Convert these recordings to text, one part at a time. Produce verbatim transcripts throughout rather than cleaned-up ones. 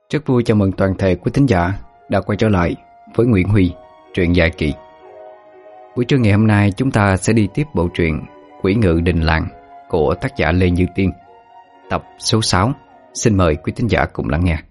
Rất vui chào mừng toàn thể quý thính giả đã quay trở lại với Nguyễn Huy, truyện dài kỳ. Buổi trưa ngày hôm nay chúng ta sẽ đi tiếp bộ truyện Quỷ Ngự Đình Làng của tác giả Lê Như Tiên, tập số sáu. Xin mời quý thính giả cùng lắng nghe.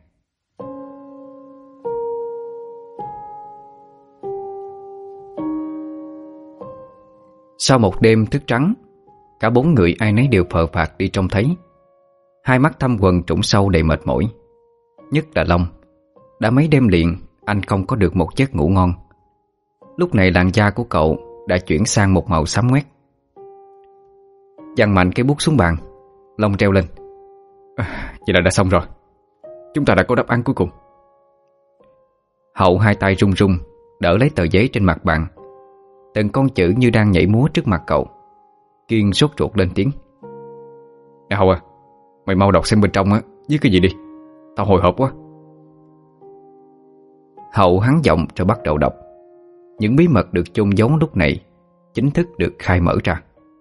Sau một đêm thức trắng, cả bốn người ai nấy đều phờ phạc đi trông thấy. Hai mắt thâm quầng trũng sâu đầy mệt mỏi. Nhất là Long. Đã mấy đêm liền anh không có được một giấc ngủ ngon. Lúc này làn da của cậu đã chuyển sang một màu xám ngoét. Giăng mạnh cái bút xuống bàn, Long treo lên. à, Vậy là đã xong rồi. Chúng ta đã có đáp án cuối cùng. Hậu hai tay run run đỡ lấy tờ giấy trên mặt bàn. Từng con chữ như đang nhảy múa trước mặt cậu. Kiên sốt ruột lên tiếng. Nè Hậu à, mày mau đọc xem bên trong á viết cái gì đi. Tao hồi hộp quá. Hậu hắn giọng rồi bắt đầu đọc. Những bí mật được chôn giấu lúc này chính thức được khai mở ra.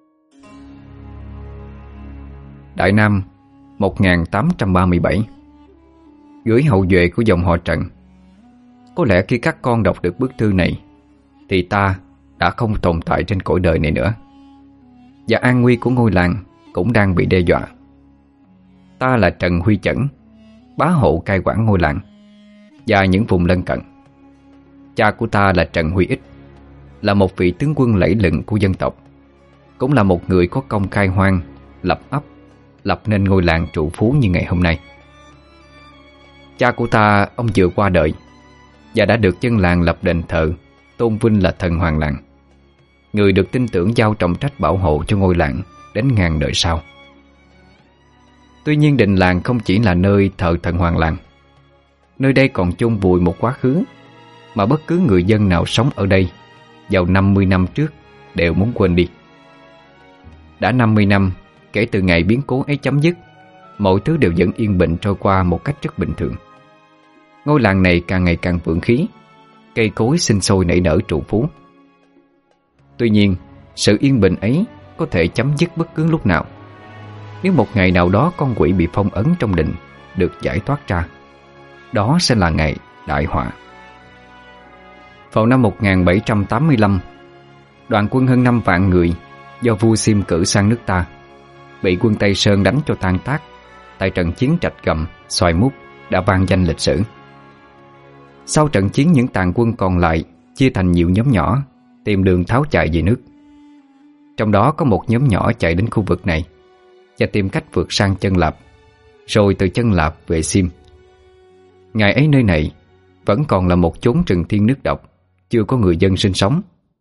Đại Nam một nghìn tám trăm ba mươi bảy. Gửi hậu duệ của dòng họ Trần. Có lẽ khi các con đọc được bức thư này thì ta đã không tồn tại trên cõi đời này nữa, và an nguy của ngôi làng cũng đang bị đe dọa. Ta là Trần Huy Chẩn, bá hộ cai quản ngôi làng và những vùng lân cận. Cha của ta là Trần Huy Ích, là một vị tướng quân lẫy lừng của dân tộc, cũng là một người có công khai hoang, lập ấp, lập nên ngôi làng trụ phú như ngày hôm nay. Cha của ta, ông vừa qua đời và đã được dân làng lập đền thờ tôn vinh là thần hoàng làng, người được tin tưởng giao trọng trách bảo hộ cho ngôi làng đến ngàn đời sau. Tuy nhiên đình làng không chỉ là nơi thờ thần hoàng làng. Nơi đây còn chôn vùi một quá khứ mà bất cứ người dân nào sống ở đây vào năm mươi năm trước đều muốn quên đi. Đã năm mươi năm kể từ ngày biến cố ấy chấm dứt, mọi thứ đều vẫn yên bình trôi qua một cách rất bình thường. Ngôi làng này càng ngày càng vượng khí, cây cối sinh sôi nảy nở trụ phú. Tuy nhiên, sự yên bình ấy có thể chấm dứt bất cứ lúc nào. Nếu một ngày nào đó con quỷ bị phong ấn trong đình được giải thoát ra, đó sẽ là ngày đại họa. Vào năm một nghìn bảy trăm tám mươi lăm, đoàn quân hơn năm vạn người do vua Sim cử sang nước ta bị quân Tây Sơn đánh cho tan tác tại trận chiến Trạch Gầm, Xoài Mút đã vang danh lịch sử. Sau trận chiến, những tàn quân còn lại chia thành nhiều nhóm nhỏ tìm đường tháo chạy về nước. Trong đó có một nhóm nhỏ chạy đến khu vực này và tìm cách vượt sang Chân Lạp, rồi từ Chân Lạp về Sim. Ngày ấy nơi này vẫn còn là một chốn rừng thiên nước độc, chưa có người dân sinh sống.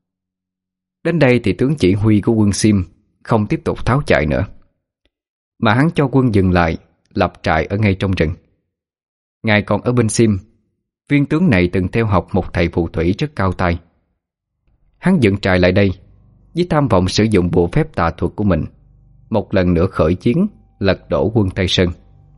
Đến đây thì tướng chỉ huy của quân Sim không tiếp tục tháo chạy nữa, mà hắn cho quân dừng lại lập trại ở ngay trong rừng. Ngài còn ở bên Sim, viên tướng này từng theo học một thầy phù thủy rất cao tay. Hắn dựng trại lại đây với tham vọng sử dụng bộ phép tà thuật của mình một lần nữa khởi chiến lật đổ quân Tây Sơn.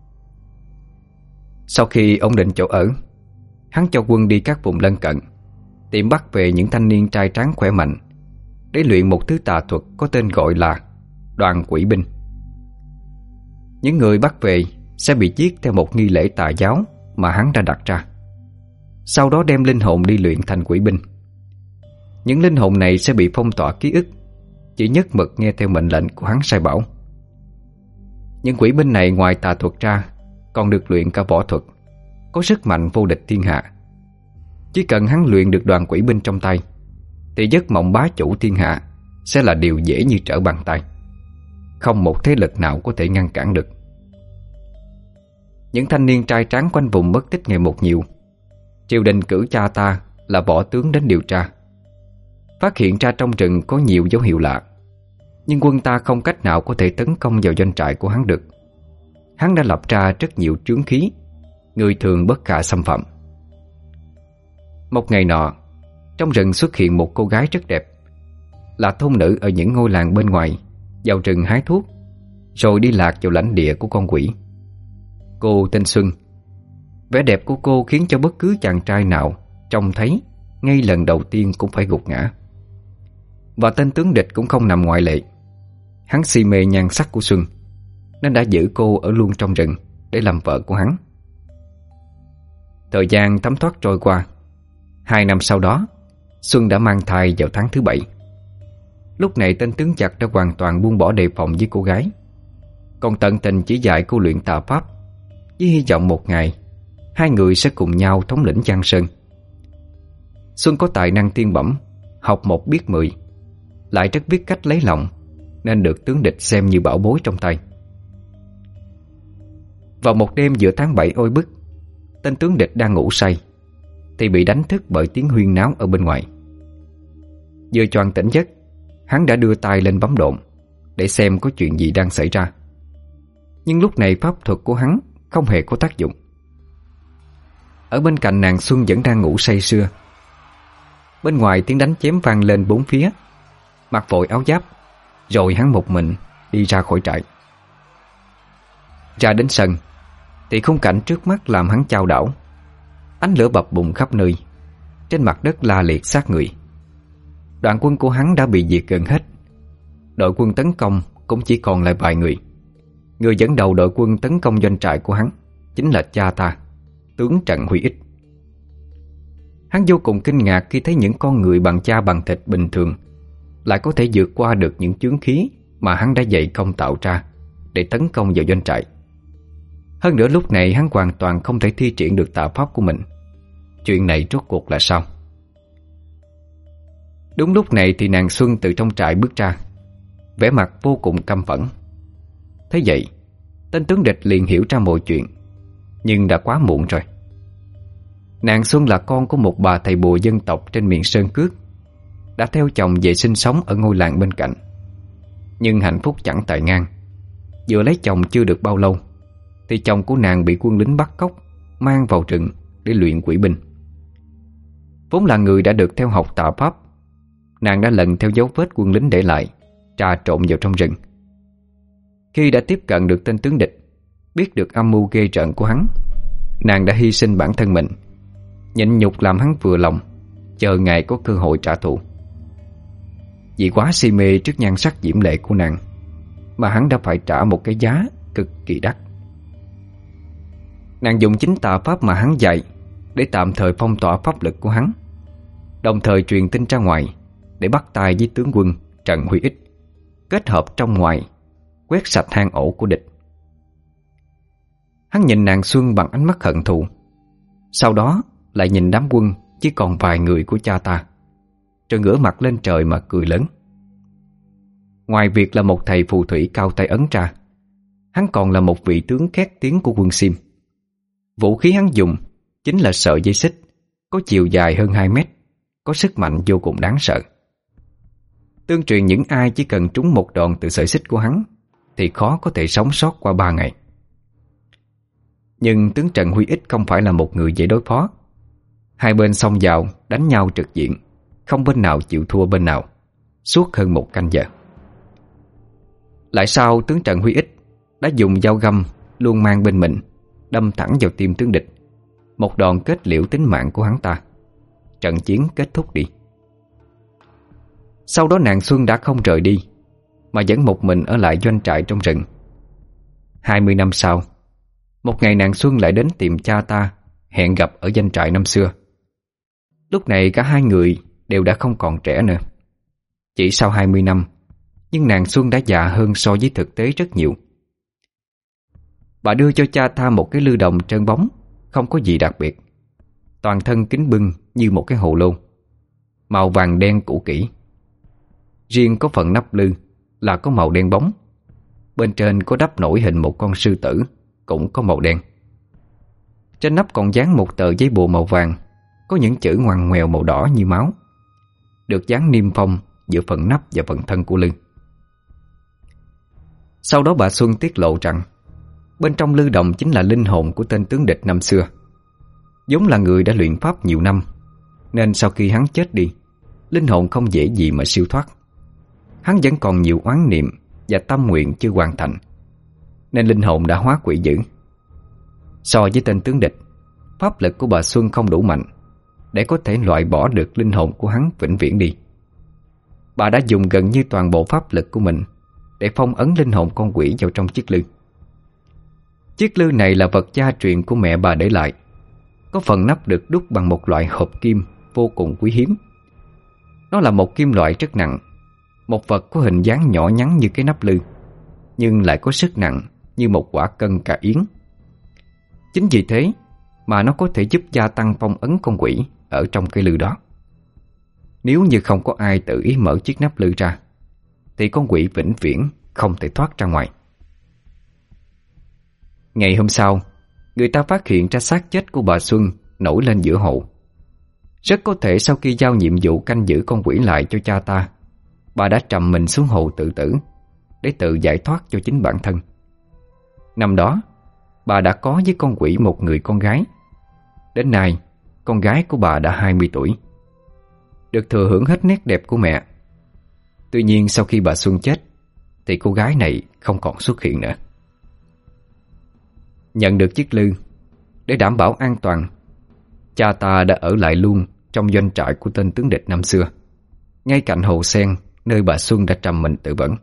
Sau khi ổn định chỗ ở, hắn cho quân đi các vùng lân cận tìm bắt về những thanh niên trai tráng khỏe mạnh để luyện một thứ tà thuật có tên gọi là đoàn quỷ binh. Những người bắt về sẽ bị giết theo một nghi lễ tà giáo mà hắn đã đặt ra, sau đó đem linh hồn đi luyện thành quỷ binh. Những linh hồn này sẽ bị phong tỏa ký ức, chỉ nhất mực nghe theo mệnh lệnh của hắn sai bảo. Những quỷ binh này ngoài tà thuật ra còn được luyện cả võ thuật, có sức mạnh vô địch thiên hạ. Chỉ cần hắn luyện được đoàn quỷ binh trong tay thì giấc mộng bá chủ thiên hạ sẽ là điều dễ như trở bàn tay. Không một thế lực nào có thể ngăn cản được. Những thanh niên trai tráng quanh vùng mất tích ngày một nhiều. Triều đình cử cha ta là võ tướng đến điều tra, phát hiện ra trong rừng có nhiều dấu hiệu lạ, nhưng quân ta không cách nào có thể tấn công vào doanh trại của hắn được. Hắn đã lập ra rất nhiều trướng khí, người thường bất khả xâm phạm. Một ngày nọ, trong rừng xuất hiện một cô gái rất đẹp, là thôn nữ ở những ngôi làng bên ngoài, vào rừng hái thuốc, rồi đi lạc vào lãnh địa của con quỷ. Cô tên Xuân. Vẻ đẹp của cô khiến cho bất cứ chàng trai nào trông thấy ngay lần đầu tiên cũng phải gục ngã. Và tên tướng địch cũng không nằm ngoại lệ. Hắn si mê nhan sắc của Xuân nên đã giữ cô ở luôn trong rừng để làm vợ của hắn. Thời gian thấm thoát trôi qua. Hai năm sau đó, Xuân đã mang thai vào tháng thứ bảy. Lúc này tên tướng giặc đã hoàn toàn buông bỏ đề phòng với cô gái, còn tận tình chỉ dạy cô luyện tà pháp, với hy vọng một ngày hai người sẽ cùng nhau thống lĩnh Giang Sơn. Xuân có tài năng tiên bẩm, học một biết mười, lại rất biết cách lấy lòng, nên được tướng địch xem như bảo bối trong tay. Vào một đêm giữa tháng bảy oi bức, tên tướng địch đang ngủ say thì bị đánh thức bởi tiếng huyên náo ở bên ngoài. Vừa choàng tỉnh giấc, hắn đã đưa tay lên bấm độn để xem có chuyện gì đang xảy ra. Nhưng lúc này pháp thuật của hắn không hề có tác dụng. Ở bên cạnh nàng Xuân vẫn đang ngủ say sưa. Bên ngoài tiếng đánh chém vang lên bốn phía. Mặc vội áo giáp, rồi hắn một mình đi ra khỏi trại. Ra đến sân thì khung cảnh trước mắt làm hắn chao đảo. Ánh lửa bập bùng khắp nơi, trên mặt đất la liệt xác người. Đoàn quân của hắn đã bị diệt gần hết. Đội quân tấn công cũng chỉ còn lại vài người. Người dẫn đầu đội quân tấn công doanh trại của hắn chính là cha ta, tướng Trần Huy Ích. Hắn vô cùng kinh ngạc khi thấy những con người bằng da bằng thịt bình thường lại có thể vượt qua được những chướng khí mà hắn đã dày công tạo ra để tấn công vào doanh trại. Hơn nữa lúc này hắn hoàn toàn không thể thi triển được tà pháp của mình. Chuyện này rốt cuộc là sao? Đúng lúc này thì nàng Xuân từ trong trại bước ra, vẻ mặt vô cùng căm phẫn. Thế vậy, tên tướng địch liền hiểu ra mọi chuyện, nhưng đã quá muộn rồi. Nàng Xuân là con của một bà thầy bùa dân tộc trên miền Sơn Cước, đã theo chồng về sinh sống ở ngôi làng bên cạnh. Nhưng hạnh phúc chẳng tài ngang. Vừa lấy chồng chưa được bao lâu thì chồng của nàng bị quân lính bắt cóc, mang vào rừng để luyện quỷ binh. Vốn là người đã được theo học tà pháp, nàng đã lần theo dấu vết quân lính để lại, trà trộn vào trong rừng. Khi đã tiếp cận được tên tướng địch, biết được âm mưu ghê rợn của hắn, nàng đã hy sinh bản thân mình, nhịn nhục làm hắn vừa lòng, chờ ngày có cơ hội trả thù. Vì quá si mê trước nhan sắc diễm lệ của nàng mà hắn đã phải trả một cái giá cực kỳ đắt. Nàng dùng chính tà pháp mà hắn dạy để tạm thời phong tỏa pháp lực của hắn, đồng thời truyền tin ra ngoài để bắt tay với tướng quân Trần Huy Ích, kết hợp trong ngoài quét sạch hang ổ của địch. Hắn nhìn nàng Xuân bằng ánh mắt hận thù, sau đó lại nhìn đám quân chỉ còn vài người của cha ta, rồi ngửa mặt lên trời mà cười lớn. Ngoài việc là một thầy phù thủy cao tay ấn ra, hắn còn là một vị tướng khét tiếng của quân Sim. Vũ khí hắn dùng chính là sợi dây xích có chiều dài hơn hai mét, có sức mạnh vô cùng đáng sợ. Tương truyền những ai chỉ cần trúng một đòn từ sợi xích của hắn thì khó có thể sống sót qua ba ngày. Nhưng tướng Trần Huy Ích không phải là một người dễ đối phó. Hai bên xông vào đánh nhau trực diện, không bên nào chịu thua bên nào, suốt hơn một canh giờ. Lại sau, tướng Trần Huy Ích đã dùng dao găm luôn mang bên mình đâm thẳng vào tim tướng địch, một đòn kết liễu tính mạng của hắn ta. Trận chiến kết thúc đi. Sau đó nàng Xuân đã không rời đi, mà vẫn một mình ở lại doanh trại trong rừng. Hai mươi năm sau, một ngày nàng Xuân lại đến tìm cha ta, hẹn gặp ở doanh trại năm xưa. Lúc này cả hai người đều đã không còn trẻ nữa. Chỉ sau hai mươi năm, nhưng nàng Xuân đã già hơn so với thực tế rất nhiều. Bà đưa cho cha ta một cái lư đồng trơn bóng, không có gì đặc biệt. Toàn thân kính bưng như một cái hồ lô, màu vàng đen cũ kỹ. Riêng có phần nắp lư là có màu đen bóng, bên trên có đắp nổi hình một con sư tử, cũng có màu đen. Trên nắp còn dán một tờ giấy bùa màu vàng, có những chữ ngoằn ngoèo màu đỏ như máu, được dán niêm phong giữa phần nắp và phần thân của lư. Sau đó bà Xuân tiết lộ rằng bên trong lư đồng chính là linh hồn của tên tướng địch năm xưa. Giống là người đã luyện pháp nhiều năm, nên sau khi hắn chết đi, linh hồn không dễ gì mà siêu thoát. Hắn vẫn còn nhiều oán niệm và tâm nguyện chưa hoàn thành, nên linh hồn đã hóa quỷ dữ. So với tên tướng địch, pháp lực của bà Xuân không đủ mạnh để có thể loại bỏ được linh hồn của hắn vĩnh viễn đi. Bà đã dùng gần như toàn bộ pháp lực của mình để phong ấn linh hồn con quỷ vào trong chiếc lư. Chiếc lư này là vật gia truyền của mẹ bà để lại. có phần nắp được đúc bằng một loại hộp kim vô cùng quý hiếm. Nó là một kim loại rất nặng, một vật có hình dáng nhỏ nhắn như cái nắp lư, nhưng lại có sức nặng như một quả cân cà yến. Chính vì thế mà nó có thể giúp gia tăng phong ấn con quỷ ở trong cái lư đó. Nếu như không có ai tự ý mở chiếc nắp lư ra, thì con quỷ vĩnh viễn không thể thoát ra ngoài. Ngày hôm sau, người ta phát hiện ra xác chết của bà Xuân nổi lên giữa hồ. Rất có thể sau khi giao nhiệm vụ canh giữ con quỷ lại cho cha ta, bà đã trầm mình xuống hồ tự tử để tự giải thoát cho chính bản thân. Năm đó, bà đã có với con quỷ một người con gái. Đến nay, con gái của bà đã hai mươi tuổi, được thừa hưởng hết nét đẹp của mẹ. Tuy nhiên sau khi bà Xuân chết, thì cô gái này không còn xuất hiện nữa. Nhận được chiếc lư, để đảm bảo an toàn, cha ta đã ở lại luôn trong doanh trại của tên tướng địch năm xưa, ngay cạnh hồ sen nơi bà Xuân đã trầm mình tự vẫn.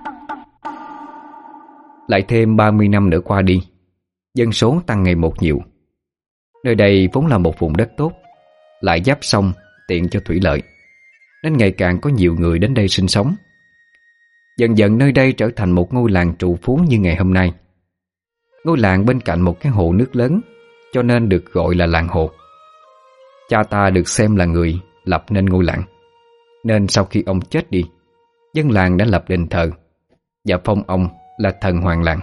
Lại thêm ba mươi năm nữa qua đi, dân số tăng ngày một nhiều. Nơi đây vốn là một vùng đất tốt, lại giáp sông tiện cho thủy lợi, nên ngày càng có nhiều người đến đây sinh sống. Dần dần nơi đây trở thành một ngôi làng trù phú như ngày hôm nay. Ngôi làng bên cạnh một cái hồ nước lớn, cho nên được gọi là làng hồ. Cha ta được xem là người lập nên ngôi làng, nên sau khi ông chết đi, dân làng đã lập đền thờ và phong ông là thần hoàng làng.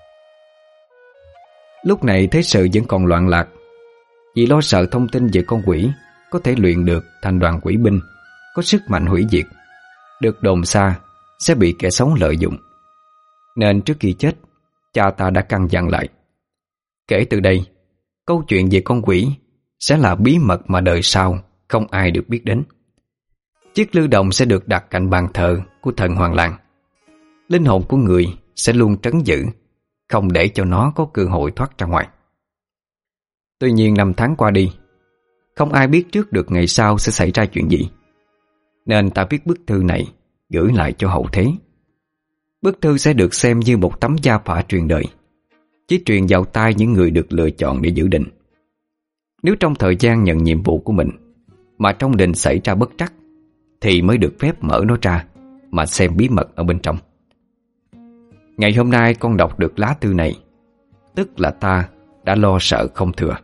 Lúc này thế sự vẫn còn loạn lạc, vì lo sợ thông tin về con quỷ có thể luyện được thành đoàn quỷ binh có sức mạnh hủy diệt, được đồn xa sẽ bị kẻ xấu lợi dụng. Nên trước khi chết, cha ta đã căn dặn lại: kể từ đây, câu chuyện về con quỷ sẽ là bí mật mà đời sau không ai được biết đến. Chiếc lư đồng sẽ được đặt cạnh bàn thờ của thần hoàng làng. Linh hồn của người sẽ luôn trấn giữ, không để cho nó có cơ hội thoát ra ngoài. Tuy nhiên năm tháng qua đi, không ai biết trước được ngày sau sẽ xảy ra chuyện gì, nên ta viết bức thư này gửi lại cho hậu thế. Bức thư sẽ được xem như một tấm gia phả truyền đời, chỉ truyền vào tai những người được lựa chọn để giữ định. Nếu trong thời gian nhận nhiệm vụ của mình mà trong đình xảy ra bất trắc, thì mới được phép mở nó ra mà xem bí mật ở bên trong. Ngày hôm nay con đọc được lá thư này, tức là ta đã lo sợ không thừa.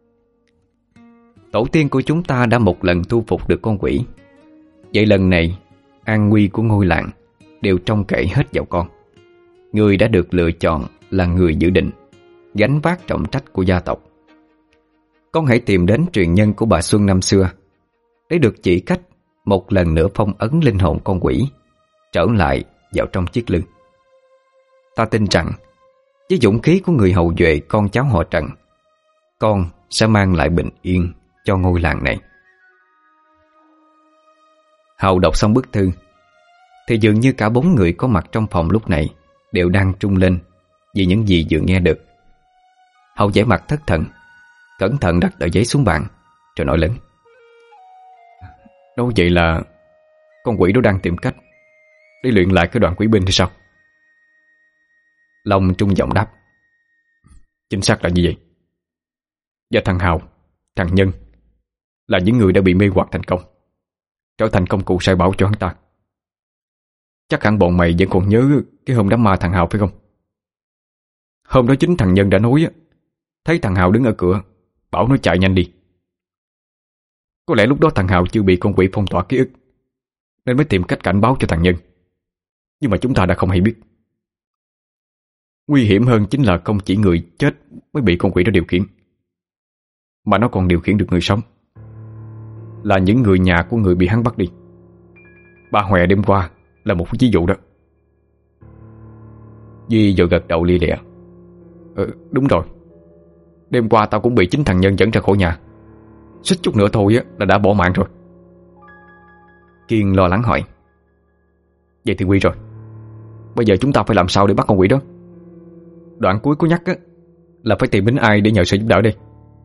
Tổ tiên của chúng ta đã một lần thu phục được con quỷ. Vậy lần này, an nguy của ngôi làng đều trông cậy hết vào con. Người đã được lựa chọn là người giữ định, gánh vác trọng trách của gia tộc. Con hãy tìm đến truyền nhân của bà Xuân năm xưa, để được chỉ cách một lần nữa phong ấn linh hồn con quỷ trở lại vào trong chiếc lư. Ta tin rằng với dũng khí của người hậu duệ con cháu họ Trần, con sẽ mang lại bình yên cho ngôi làng này. Hậu đọc xong bức thư thì dường như cả bốn người có mặt trong phòng lúc này đều đang trung lên vì những gì vừa nghe được. Hậu vẻ mặt thất thần, cẩn thận đặt tờ giấy xuống bàn rồi nói lớn: nói vậy là con quỷ đó đang tìm cách để luyện lại cái đoàn quỷ binh thì sao? Long trung giọng đáp: chính xác là như vậy. Và thằng Hào, thằng Nhân là những người đã bị mê hoặc thành công, trở thành công cụ sai bảo cho hắn ta. Chắc hẳn bọn mày vẫn còn nhớ cái hôm đám ma thằng Hào phải không? Hôm đó chính thằng Nhân đã nói, thấy thằng Hào đứng ở cửa, bảo nó chạy nhanh đi. Có lẽ lúc đó thằng Hào chưa bị con quỷ phong tỏa ký ức, nên mới tìm cách cảnh báo cho thằng Nhân. Nhưng mà chúng ta đã không hay biết. Nguy hiểm hơn chính là không chỉ người chết mới bị con quỷ đó điều khiển, mà nó còn điều khiển được người sống, là những người nhà của người bị hắn bắt đi. Ba Hòe đêm qua là một ví dụ đó. Duy vừa gật đầu lia lịa: ừ, đúng rồi. Đêm qua tao cũng bị chính thằng Nhân dẫn ra khỏi nhà, suýt chút nữa thôi á là đã bỏ mạng rồi. Kiên lo lắng hỏi: vậy thì nguy rồi. Bây giờ chúng ta phải làm sao để bắt con quỷ đó? Đoạn cuối có nhắc á là phải tìm đến ai để nhờ sự giúp đỡ đây.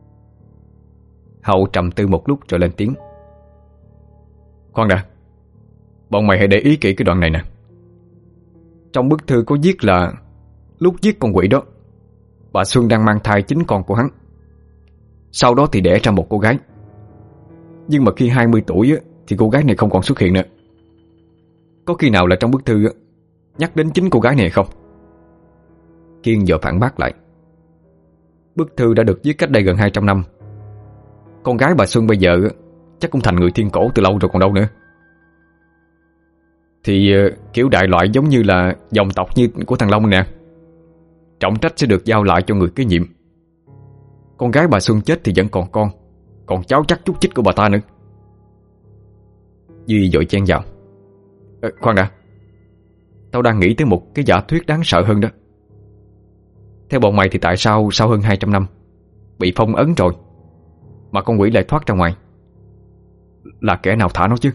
Hậu trầm tư một lúc rồi lên tiếng: khoan đã, bọn mày hãy để ý kỹ cái đoạn này nè. Trong bức thư có viết là lúc giết con quỷ đó, bà Xuân đang mang thai chính con của hắn. Sau đó thì đẻ ra một cô gái. Nhưng mà khi hai mươi tuổi á, thì cô gái này không còn xuất hiện nữa. Có khi nào là trong bức thư á, nhắc đến chính cô gái này không? Kiên vội phản bác lại. Bức thư đã được viết cách đây gần hai trăm năm. Con gái bà Xuân bây giờ á, chắc cũng thành người thiên cổ từ lâu rồi còn đâu nữa. Thì kiểu đại loại giống như là dòng tộc như của thằng Long nè. Trọng trách sẽ được giao lại cho người kế nhiệm. Con gái bà Xuân chết thì vẫn còn con, còn cháu chắc chút chích của bà ta nữa. Duy vội chen vào. à, Khoan đã, tao đang nghĩ tới một cái giả thuyết đáng sợ hơn đó. Theo bọn mày thì tại sao sau hơn hai trăm năm bị phong ấn rồi mà con quỷ lại thoát ra ngoài? Là kẻ nào thả nó chứ?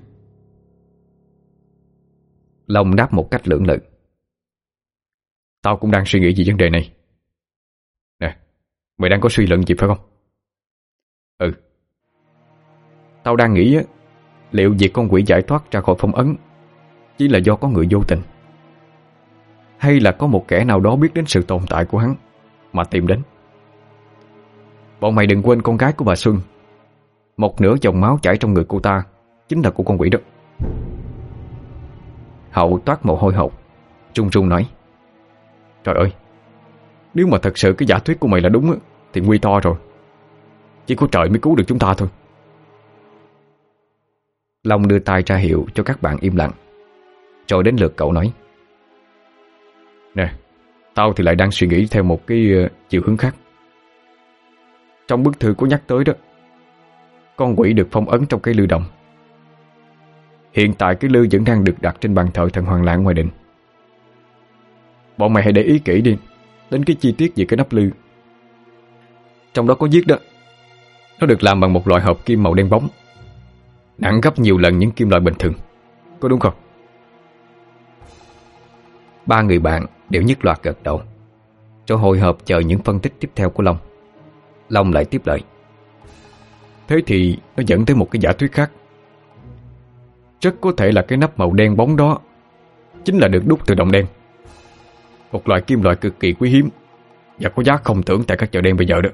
Long đáp một cách lưỡng lự. Tao cũng đang suy nghĩ về vấn đề này. Nè, mày đang có suy luận gì phải không? Ừ. Tao đang nghĩ á, liệu việc con quỷ giải thoát ra khỏi phong ấn chỉ là do có người vô tình, hay là có một kẻ nào đó biết đến sự tồn tại của hắn mà tìm đến. Bọn mày đừng quên con gái của bà Xuân, một nửa dòng máu chảy trong người cô ta chính là của con quỷ đó. Hậu toát mồ hôi hột, run run nói: Trời ơi, nếu mà thật sự cái giả thuyết của mày là đúng á, thì nguy to rồi. Chỉ có trời mới cứu được chúng ta thôi. Long đưa tay ra hiệu cho các bạn im lặng, rồi đến lượt cậu nói: Nè, tao thì lại đang suy nghĩ theo một cái uh, chiều hướng khác. Trong bức thư có nhắc tới đó, con quỷ được phong ấn trong cái lư đồng. Hiện tại cái lư vẫn đang được đặt trên bàn thờ thần Hoàng Lạng ngoài đình. Bọn mày hãy để ý kỹ đi đến cái chi tiết về cái nắp lư. Trong đó có viết đó, nó được làm bằng một loại hợp kim màu đen bóng, nặng gấp nhiều lần những kim loại bình thường. Có đúng không? Ba người bạn đều nhất loạt gật đầu, rồi hồi hộp chờ những phân tích tiếp theo của Long. Long lại tiếp lời: Thế thì nó dẫn tới một cái giả thuyết khác. Rất có thể là cái nắp màu đen bóng đó chính là được đúc từ đồng đen, một loại kim loại cực kỳ quý hiếm và có giá không tưởng tại các chợ đen bây giờ đó.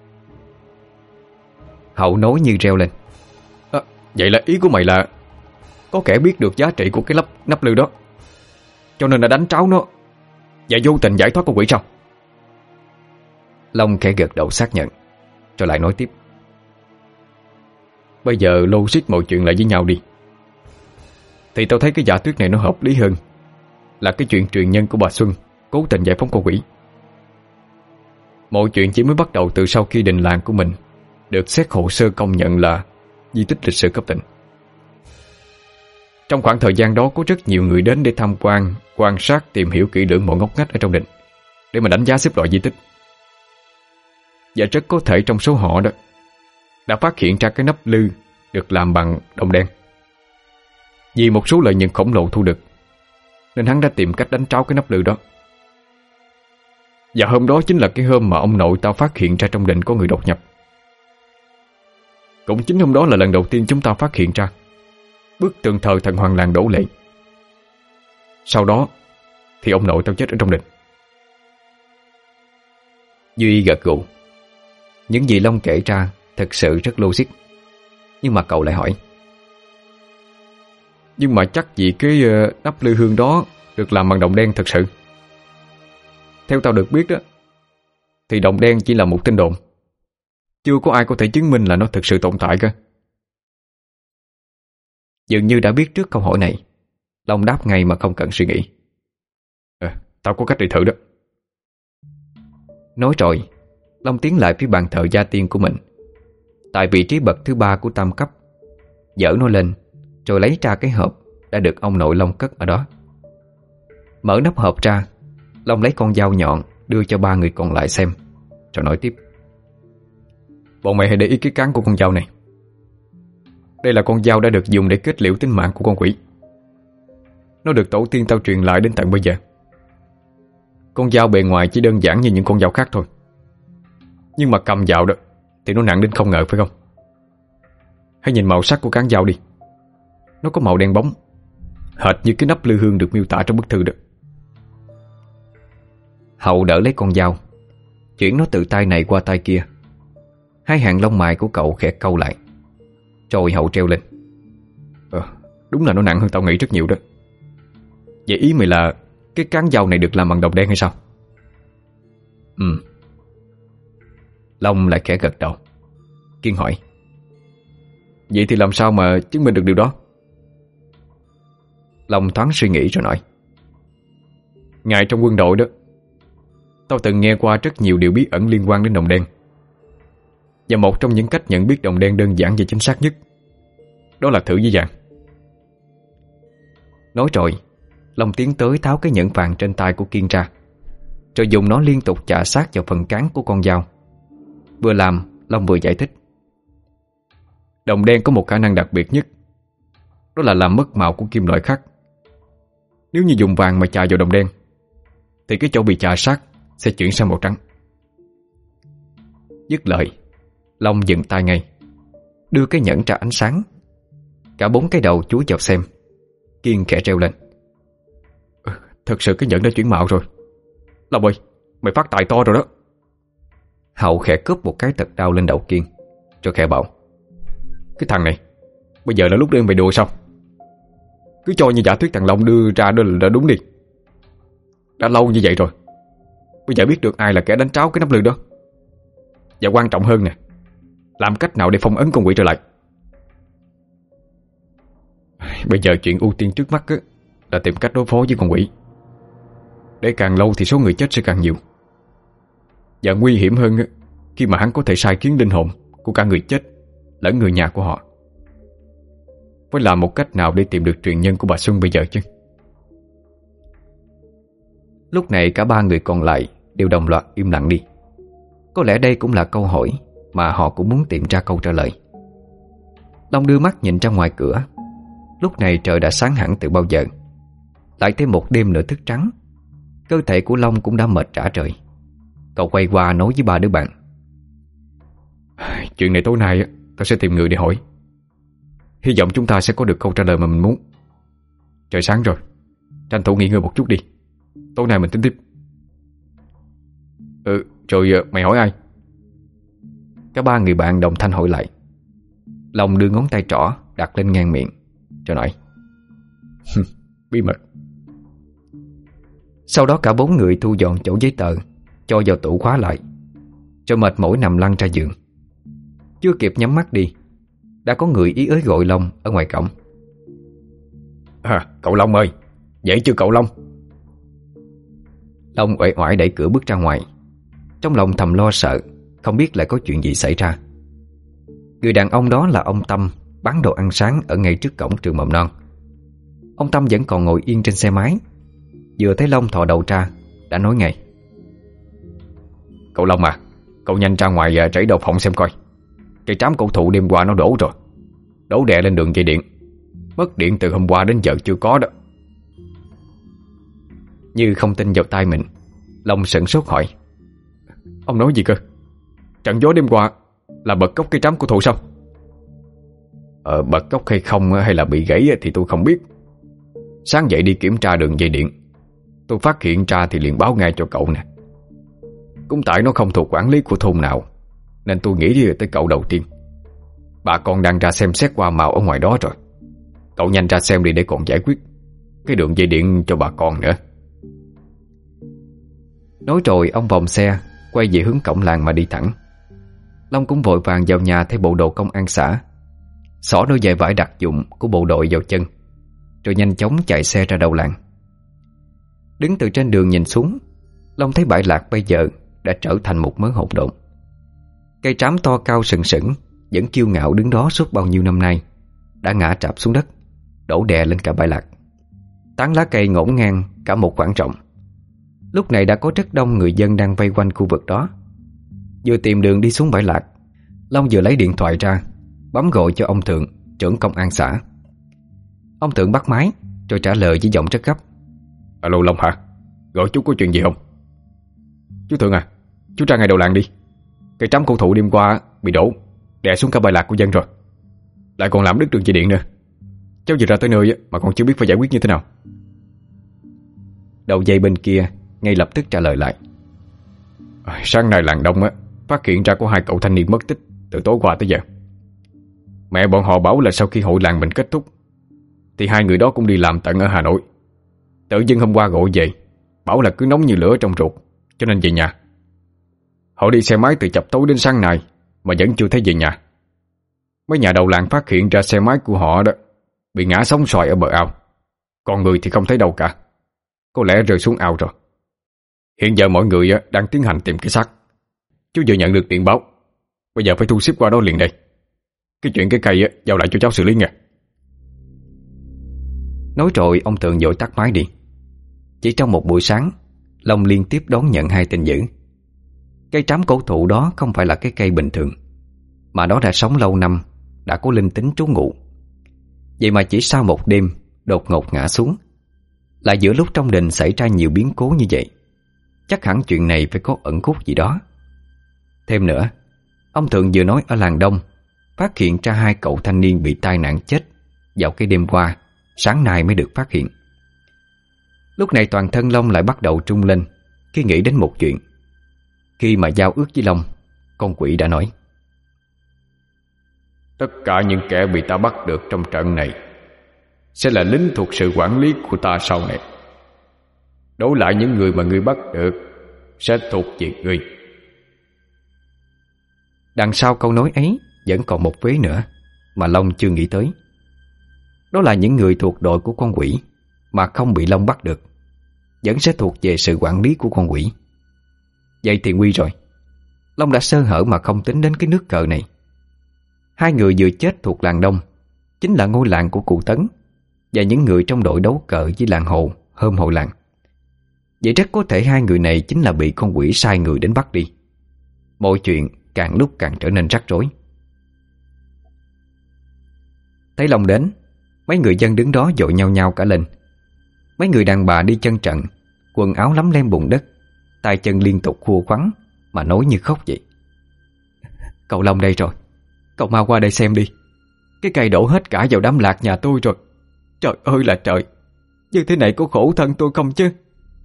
Hậu nói như reo lên: à, Vậy là ý của mày là có kẻ biết được giá trị của cái nắp, nắp lư đó, cho nên đã đánh tráo nó và vô tình giải thoát con quỷ sao? Long khẽ gật đầu xác nhận, rồi lại nói tiếp: Bây giờ logic mọi chuyện lại với nhau đi, thì tao thấy cái giả thuyết này nó hợp lý hơn là cái chuyện truyền nhân của bà Xuân cố tình giải phóng con quỷ. Mọi chuyện chỉ mới bắt đầu từ sau khi đình làng của mình được xét hồ sơ công nhận là di tích lịch sử cấp tỉnh. Trong khoảng thời gian đó có rất nhiều người đến để tham quan, quan sát, tìm hiểu kỹ lưỡng mọi ngóc ngách ở trong đình để mà đánh giá xếp loại di tích. Và rất có thể trong số họ đó đã phát hiện ra cái nắp lư được làm bằng đồng đen. Vì một số lợi nhuận khổng lồ thu được, nên hắn đã tìm cách đánh tráo cái nắp lư đó. Và hôm đó chính là cái hôm mà ông nội tao phát hiện ra trong đình có người đột nhập. Cũng chính hôm đó là lần đầu tiên chúng ta phát hiện ra bức tượng thờ thần Hoàng Làng đổ lệ. Sau đó thì ông nội tao chết ở trong đình. Duy gật gù. Những gì Long kể ra thật sự rất logic. Nhưng mà cậu lại hỏi: Nhưng mà chắc gì cái uh, nắp lư hương đó được làm bằng đồng đen thật sự? Theo tao được biết đó, thì đồng đen chỉ là một tin đồn, chưa có ai có thể chứng minh là nó thực sự tồn tại cơ. Dường như đã biết trước câu hỏi này, Long đáp ngay mà không cần suy nghĩ: à, Tao có cách để thử đó. Nói rồi, Long tiến lại phía bàn thờ gia tiên của mình, tại vị trí bậc thứ ba của tam cấp, dỡ nó lên, rồi lấy ra cái hộp đã được ông nội Long cất ở đó. Mở nắp hộp ra, Long lấy con dao nhọn đưa cho ba người còn lại xem, rồi nói tiếp: Bọn mày hãy để ý cái cán của con dao này. Đây là con dao đã được dùng để kết liễu tính mạng của con quỷ. Nó được tổ tiên tao truyền lại đến tận bây giờ. Con dao bề ngoài chỉ đơn giản như những con dao khác thôi, nhưng mà cầm dao đó thì nó nặng đến không ngờ, phải không? Hãy nhìn màu sắc của cán dao đi. Nó có màu đen bóng, hệt như cái nắp lư hương được miêu tả trong bức thư đó. Hậu đỡ lấy con dao, chuyển nó từ tay này qua tay kia. Hai hàng lông mày của cậu khẽ cau lại. Rồi Hậu treo lên. Ờ, đúng là nó nặng hơn tao nghĩ rất nhiều đó. Vậy ý mày là cái cán dao này được làm bằng đồng đen hay sao? Ừ. Long lại khẽ gật đầu. Kiên hỏi: Vậy thì làm sao mà chứng minh được điều đó? Long thoáng suy nghĩ rồi nói: Ngày trong quân đội đó, tao từng nghe qua rất nhiều điều bí ẩn liên quan đến đồng đen. Và một trong những cách nhận biết đồng đen đơn giản và chính xác nhất, đó là thử với vàng. Nói rồi, Long tiến tới tháo cái nhẫn vàng trên tay của Kiên ra, rồi dùng nó liên tục chà sát vào phần cán của con dao. Vừa làm, Long vừa giải thích: Đồng đen có một khả năng đặc biệt nhất, đó là làm mất màu của kim loại khác. Nếu như dùng vàng mà chà vào đồng đen, thì cái chỗ bị chà sát sẽ chuyển sang màu trắng. Dứt lời, Long dừng tay ngay, đưa cái nhẫn ra ánh sáng. Cả bốn cái đầu chúi vào xem. Kiên khẽ reo lên: Thật sự cái nhẫn đã chuyển màu rồi. Long ơi, mày phát tài to rồi đó. Hậu khẽ cướp một cái thật đau lên đầu Kiên, rồi khẽ bảo: Cái thằng này, bây giờ là lúc đem mày đùa sao? Cứ cho như giả thuyết thằng Long đưa ra đó là đúng đi. Đã lâu như vậy rồi, bây giờ biết được ai là kẻ đánh tráo cái nắp lư đó. Và quan trọng hơn nè, làm cách nào để phong ấn con quỷ trở lại. Bây giờ chuyện ưu tiên trước mắt á, là tìm cách đối phó với con quỷ. Để càng lâu thì số người chết sẽ càng nhiều. Và nguy hiểm hơn á, khi mà hắn có thể sai khiến linh hồn của cả người chết lẫn người nhà của họ. Phải làm một cách nào để tìm được truyền nhân của bà Xuân bây giờ chứ. Lúc này cả ba người còn lại đều đồng loạt im lặng đi. Có lẽ đây cũng là câu hỏi mà họ cũng muốn tìm ra câu trả lời. Long đưa mắt nhìn ra ngoài cửa. Lúc này trời đã sáng hẳn từ bao giờ. Lại thêm một đêm nữa thức trắng. Cơ thể của Long cũng đã mệt rã rời. Cậu quay qua nói với ba đứa bạn: Chuyện này tối nay tao sẽ tìm người để hỏi. Hy vọng chúng ta sẽ có được câu trả lời mà mình muốn. Trời sáng rồi, tranh thủ nghỉ ngơi một chút đi. Tối nay mình tính tiếp. Ừ, rồi mày hỏi ai? Cả ba người bạn đồng thanh hỏi lại. Long đưa ngón tay trỏ đặt lên ngang miệng, rồi nói: Bí mật. Sau đó cả bốn người thu dọn chỗ giấy tờ, cho vào tủ khóa lại, rồi mệt mỏi nằm lăn ra giường. Chưa kịp nhắm mắt đi, đã có người ý ới gọi Long ở ngoài cổng. À, cậu Long ơi, dậy chưa cậu Long? Long uể oải đẩy cửa bước ra ngoài, trong lòng thầm lo sợ, không biết lại có chuyện gì xảy ra. Người đàn ông đó là ông Tâm, bán đồ ăn sáng ở ngay trước cổng trường mầm non. Ông Tâm vẫn còn ngồi yên trên xe máy. Vừa thấy Long thò đầu ra, đã nói ngay: Cậu Long à, cậu nhanh ra ngoài rẫy đầu phòng xem coi. Cây trám cổ thụ đêm qua nó đổ rồi. Đổ đè lên đường dây điện. Mất điện từ hôm qua đến giờ chưa có đó. Như không tin vào tai mình, Long sửng sốt hỏi: Ông nói gì cơ? Trận gió đêm qua là bật gốc cây trám cổ thụ sao? Ờ, bật gốc hay không hay là bị gãy thì tôi không biết. Sáng dậy đi kiểm tra đường dây điện, tôi phát hiện ra thì liền báo ngay cho cậu nè. Cũng tại nó không thuộc quản lý của thôn nào, nên tôi nghĩ tới cậu đầu tiên. Bà con đang ra xem xét qua màu ở ngoài đó rồi. Cậu nhanh ra xem đi để còn giải quyết cái đường dây điện cho bà con nữa. Nói rồi ông vòng xe quay về hướng cổng làng mà đi thẳng. Long cũng vội vàng vào nhà thay bộ đồ công an xã, xỏ đôi giày vải đặc dụng của bộ đội vào chân, rồi nhanh chóng chạy xe ra đầu làng. Đứng từ trên đường nhìn xuống, Long thấy bãi lạc bây giờ đã trở thành một mớ hỗn độn. Cây trám to cao sừng sững vẫn kiêu ngạo đứng đó suốt bao nhiêu năm nay đã ngã trạp xuống đất, đổ đè lên cả bãi lạc. Tán lá cây ngổn ngang cả một khoảng rộng. Lúc này đã có rất đông người dân đang vây quanh khu vực đó. Vừa tìm đường đi xuống bãi lạc, Long vừa lấy điện thoại ra bấm gọi cho ông Thượng, trưởng công an xã. Ông Thượng bắt máy rồi trả lời với giọng rất gấp: Alo Long hả? Gọi chú có chuyện gì không? Chú Thượng à, chú ra ngay đầu làng đi. Cây trám cổ thụ đêm qua bị đổ, đè xuống cả bãi lạc của dân rồi. Lại còn làm đứt đường dây điện nữa. Cháu vừa ra tới nơi mà còn chưa biết phải giải quyết như thế nào. Đầu dây bên kia ngay lập tức trả lời lại: Sáng nay làng đông á phát hiện ra có hai cậu thanh niên mất tích từ tối qua tới giờ. Mẹ bọn họ bảo là sau khi hội làng mình kết thúc thì hai người đó cũng đi làm tận ở Hà Nội. Tự dưng hôm qua gọi về, bảo là cứ nóng như lửa trong ruột, cho nên về nhà. Họ đi xe máy từ chập tối đến sáng nay mà vẫn chưa thấy về nhà. Mấy nhà đầu làng phát hiện ra xe máy của họ đó bị ngã sóng xoài ở bờ ao, còn người thì không thấy đâu cả. Có lẽ rơi xuống ao rồi. Hiện giờ mọi người đang tiến hành tìm cái xác. Chú vừa nhận được điện báo, bây giờ phải thu xếp qua đó liền đây. Cái chuyện cái cây giao lại cho cháu xử lý nha. Nói rồi ông Thượng vội tắt máy đi. Chỉ trong một buổi sáng, Long liên tiếp đón nhận hai tin dữ. Cây trám cổ thụ đó không phải là cái cây bình thường, mà nó đã sống lâu năm, đã có linh tính trú ngụ. Vậy mà chỉ sau một đêm đột ngột ngã xuống. Là giữa lúc trong đình xảy ra nhiều biến cố như vậy, chắc hẳn chuyện này phải có ẩn khúc gì đó. Thêm nữa, ông Thượng vừa nói ở làng Đông phát hiện ra hai cậu thanh niên bị tai nạn chết vào cái đêm qua, sáng nay mới được phát hiện. Lúc này toàn thân Long lại bắt đầu trung lên khi nghĩ đến một chuyện. Khi mà giao ước với Long, con quỷ đã nói: tất cả những kẻ bị ta bắt được trong trận này sẽ là lính thuộc sự quản lý của ta sau này. Đối lại những người mà ngươi bắt được sẽ thuộc về ngươi. Đằng sau câu nói ấy vẫn còn một vế nữa mà Long chưa nghĩ tới. Đó là những người thuộc đội của con quỷ mà không bị Long bắt được vẫn sẽ thuộc về sự quản lý của con quỷ. Vậy thì nguy rồi. Long đã sơ hở mà không tính đến cái nước cờ này. Hai người vừa chết thuộc làng Đông chính là ngôi làng của cụ Tấn và những người trong đội đấu cờ với làng Hồ hôm hội làng. Vậy rất có thể hai người này chính là bị con quỷ sai người đến bắt đi. Mọi chuyện càng lúc càng trở nên rắc rối. Thấy Long đến, mấy người dân đứng đó vội nhao nhao cả lên. Mấy người đàn bà đi chân trần, quần áo lấm lem bùn đất, tay chân liên tục khua khoắn mà nói như khóc vậy. Cậu Long đây rồi, cậu mau qua đây xem đi. Cái cây đổ hết cả vào đám lạc nhà tôi rồi. Trời ơi là trời, như thế này có khổ thân tôi không chứ?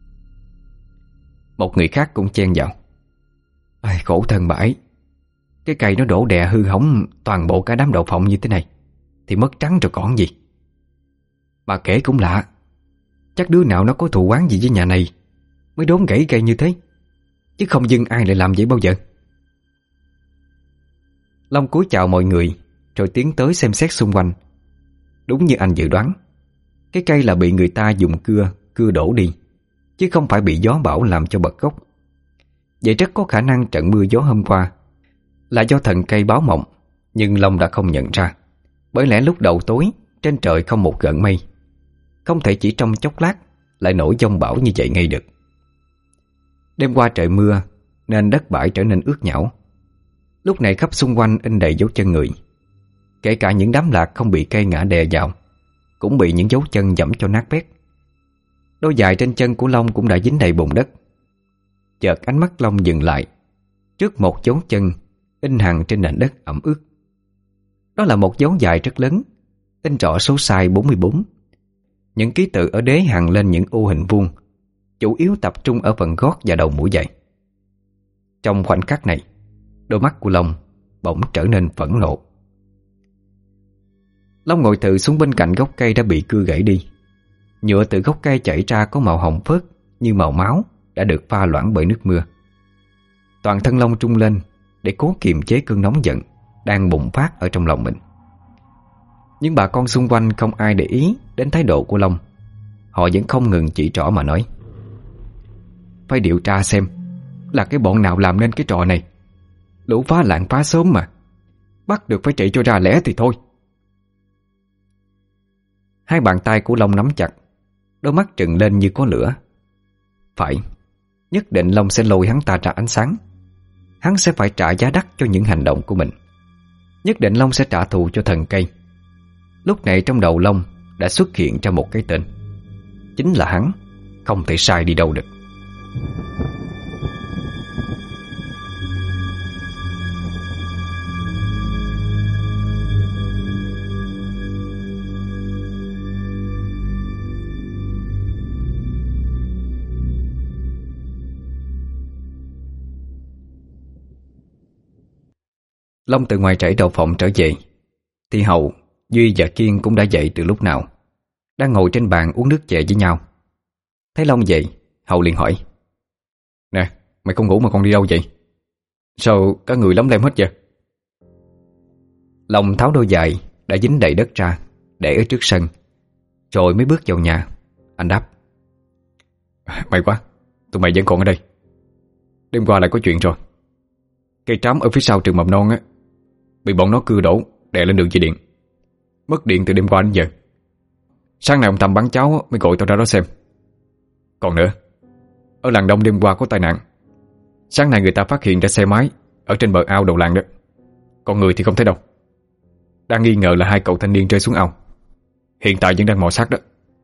Một người khác cũng chen vào: Ai, khổ thân bà ấy. Cái cây nó đổ đè hư hỏng toàn bộ cả đám đậu phộng như thế này thì mất trắng rồi còn gì. Mà kể cũng lạ, chắc đứa nào nó có thù oán gì với nhà này mới đốn gãy cây như thế, chứ không dưng ai lại làm vậy bao giờ. Long cúi chào mọi người rồi tiến tới xem xét xung quanh. Đúng như anh dự đoán, cái cây là bị người ta dùng cưa cưa đổ đi, chứ không phải bị gió bão làm cho bật gốc. Vậy rất có khả năng trận mưa gió hôm qua là do thần cây báo mộng. Nhưng Long đã không nhận ra, bởi lẽ lúc đầu tối trên trời không một gợn mây, không thể chỉ trong chốc lát lại nổi giông bão như vậy ngay được. Đêm qua trời mưa nên đất bãi trở nên ướt nhão. Lúc này khắp xung quanh in đầy dấu chân người. Kể cả những đám lạc không bị cây ngã đè vào cũng bị những dấu chân dẫm cho nát bét. Đôi giày trên chân của Long cũng đã dính đầy bùn đất. Chợt ánh mắt Long dừng lại trước một dấu chân in hằn trên nền đất ẩm ướt. Đó là một dấu dài rất lớn, in rõ số size bốn mươi bốn. Những ký tự ở đế hằn lên những ô hình vuông, chủ yếu tập trung ở phần gót và đầu mũi giày. Trong khoảnh khắc này, đôi mắt của Long bỗng trở nên phẫn nộ. Long ngồi thự xuống bên cạnh gốc cây đã bị cưa gãy đi. Nhựa từ gốc cây chảy ra có màu hồng phớt như màu máu đã được pha loãng bởi nước mưa. Toàn thân Long trung lên để cố kiềm chế cơn nóng giận đang bùng phát ở trong lòng mình. Nhưng bà con xung quanh không ai để ý đến thái độ của Long. Họ vẫn không ngừng chỉ trỏ mà nói: phải điều tra xem là cái bọn nào làm nên cái trò này. Lũ phá làng phá sớm mà, bắt được phải trị cho ra lẽ thì thôi. Hai bàn tay của Long nắm chặt, đôi mắt trừng lên như có lửa. Phải, nhất định Long sẽ lôi hắn ta ra ánh sáng. Hắn sẽ phải trả giá đắt cho những hành động của mình. Nhất định Long sẽ trả thù cho thần cây. Lúc này trong đầu Long đã xuất hiện ra một cái tên. Chính là hắn, không thể sai đi đâu được. Long từ ngoài trảy đầu phòng trở về thì Hậu, Duy và Kiên cũng đã dậy từ lúc nào, đang ngồi trên bàn uống nước chè với nhau. Thấy Long dậy, Hậu liền hỏi: "Nè, mày không ngủ mà con đi đâu vậy? Sao cả người lấm lem hết vậy?" Long tháo đôi giày đã dính đầy đất ra, để ở trước sân, rồi mới bước vào nhà. Anh đáp: "May quá, tụi mày vẫn còn ở đây. Đêm qua lại có chuyện rồi. Cây trám ở phía sau trường mầm non á bị bọn nó cưa đổ, đè lên đường dây điện. Mất điện từ đêm qua đến giờ. Sáng nay ông Tâm bắn cháu mới gọi tao ra đó xem. Còn nữa, ở làng Đông đêm qua có tai nạn. Sáng nay người ta phát hiện ra xe máy ở trên bờ ao đầu làng đó. Còn người thì không thấy đâu. Đang nghi ngờ là hai cậu thanh niên rơi xuống ao. Hiện tại vẫn đang mò xác đó."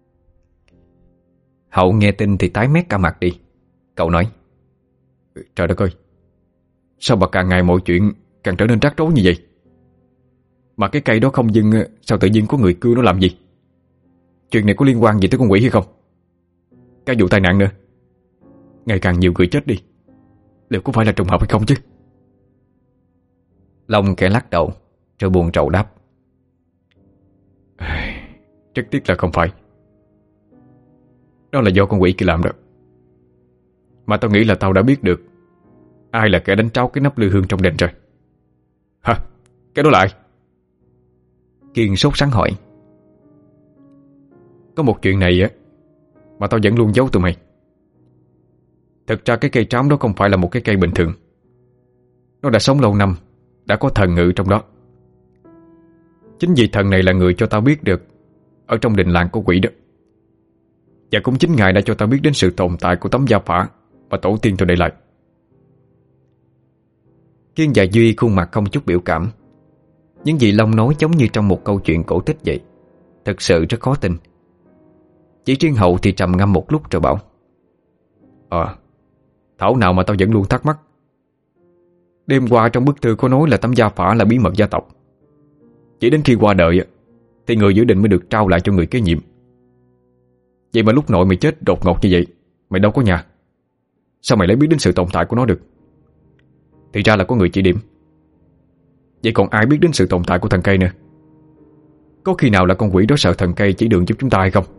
Hậu nghe tin thì tái mét cả mặt đi. Cậu nói: "Trời đất ơi, sao mà càng ngày mọi chuyện càng trở nên rắc rối như vậy? Mà cái cây đó không dưng, sao tự nhiên có người cưa nó làm gì? Chuyện này có liên quan gì tới con quỷ hay không? Cái vụ tai nạn nữa, ngày càng nhiều người chết đi, liệu có phải là trùng hợp hay không chứ?" Long kẻ lắc đầu rồi buồn rầu đáp: "Rất tiếc là không phải. Đó là do con quỷ kia làm đó. Mà tao nghĩ là tao đã biết được ai là kẻ đánh tráo cái nắp lư hương trong đền rồi." "Hả? Cái đó là ai?" Kiên sốt sắng hỏi. "Có một chuyện này á mà tao vẫn luôn giấu tụi mày. Thực ra cái cây trám đó không phải là một cái cây bình thường. Nó đã sống lâu năm, đã có thần ngự trong đó. Chính vì thần này là người cho tao biết được ở trong đình làng có quỷ đó. Và cũng chính ngài đã cho tao biết đến sự tồn tại của tấm gia phả và tổ tiên tôi để lại." Kiên và Duy khuôn mặt không chút biểu cảm. Những gì Long nói giống như trong một câu chuyện cổ tích vậy. Thật sự rất khó tin. Chỉ riêng Hậu thì trầm ngâm một lúc rồi bảo: "Ờ, thảo nào mà tao vẫn luôn thắc mắc. Đêm qua trong bức thư có nói là tấm gia phả là bí mật gia tộc. Chỉ đến khi qua đời thì người giữ định mới được trao lại cho người kế nhiệm. Vậy mà lúc nội mày chết đột ngột như vậy, mày đâu có nhà, sao mày lấy biết đến sự tồn tại của nó được? Thì ra là có người chỉ điểm. Vậy còn ai biết đến sự tồn tại của thần cây nữa? Có khi nào là con quỷ đó sợ thần cây chỉ đường giúp chúng ta hay không?"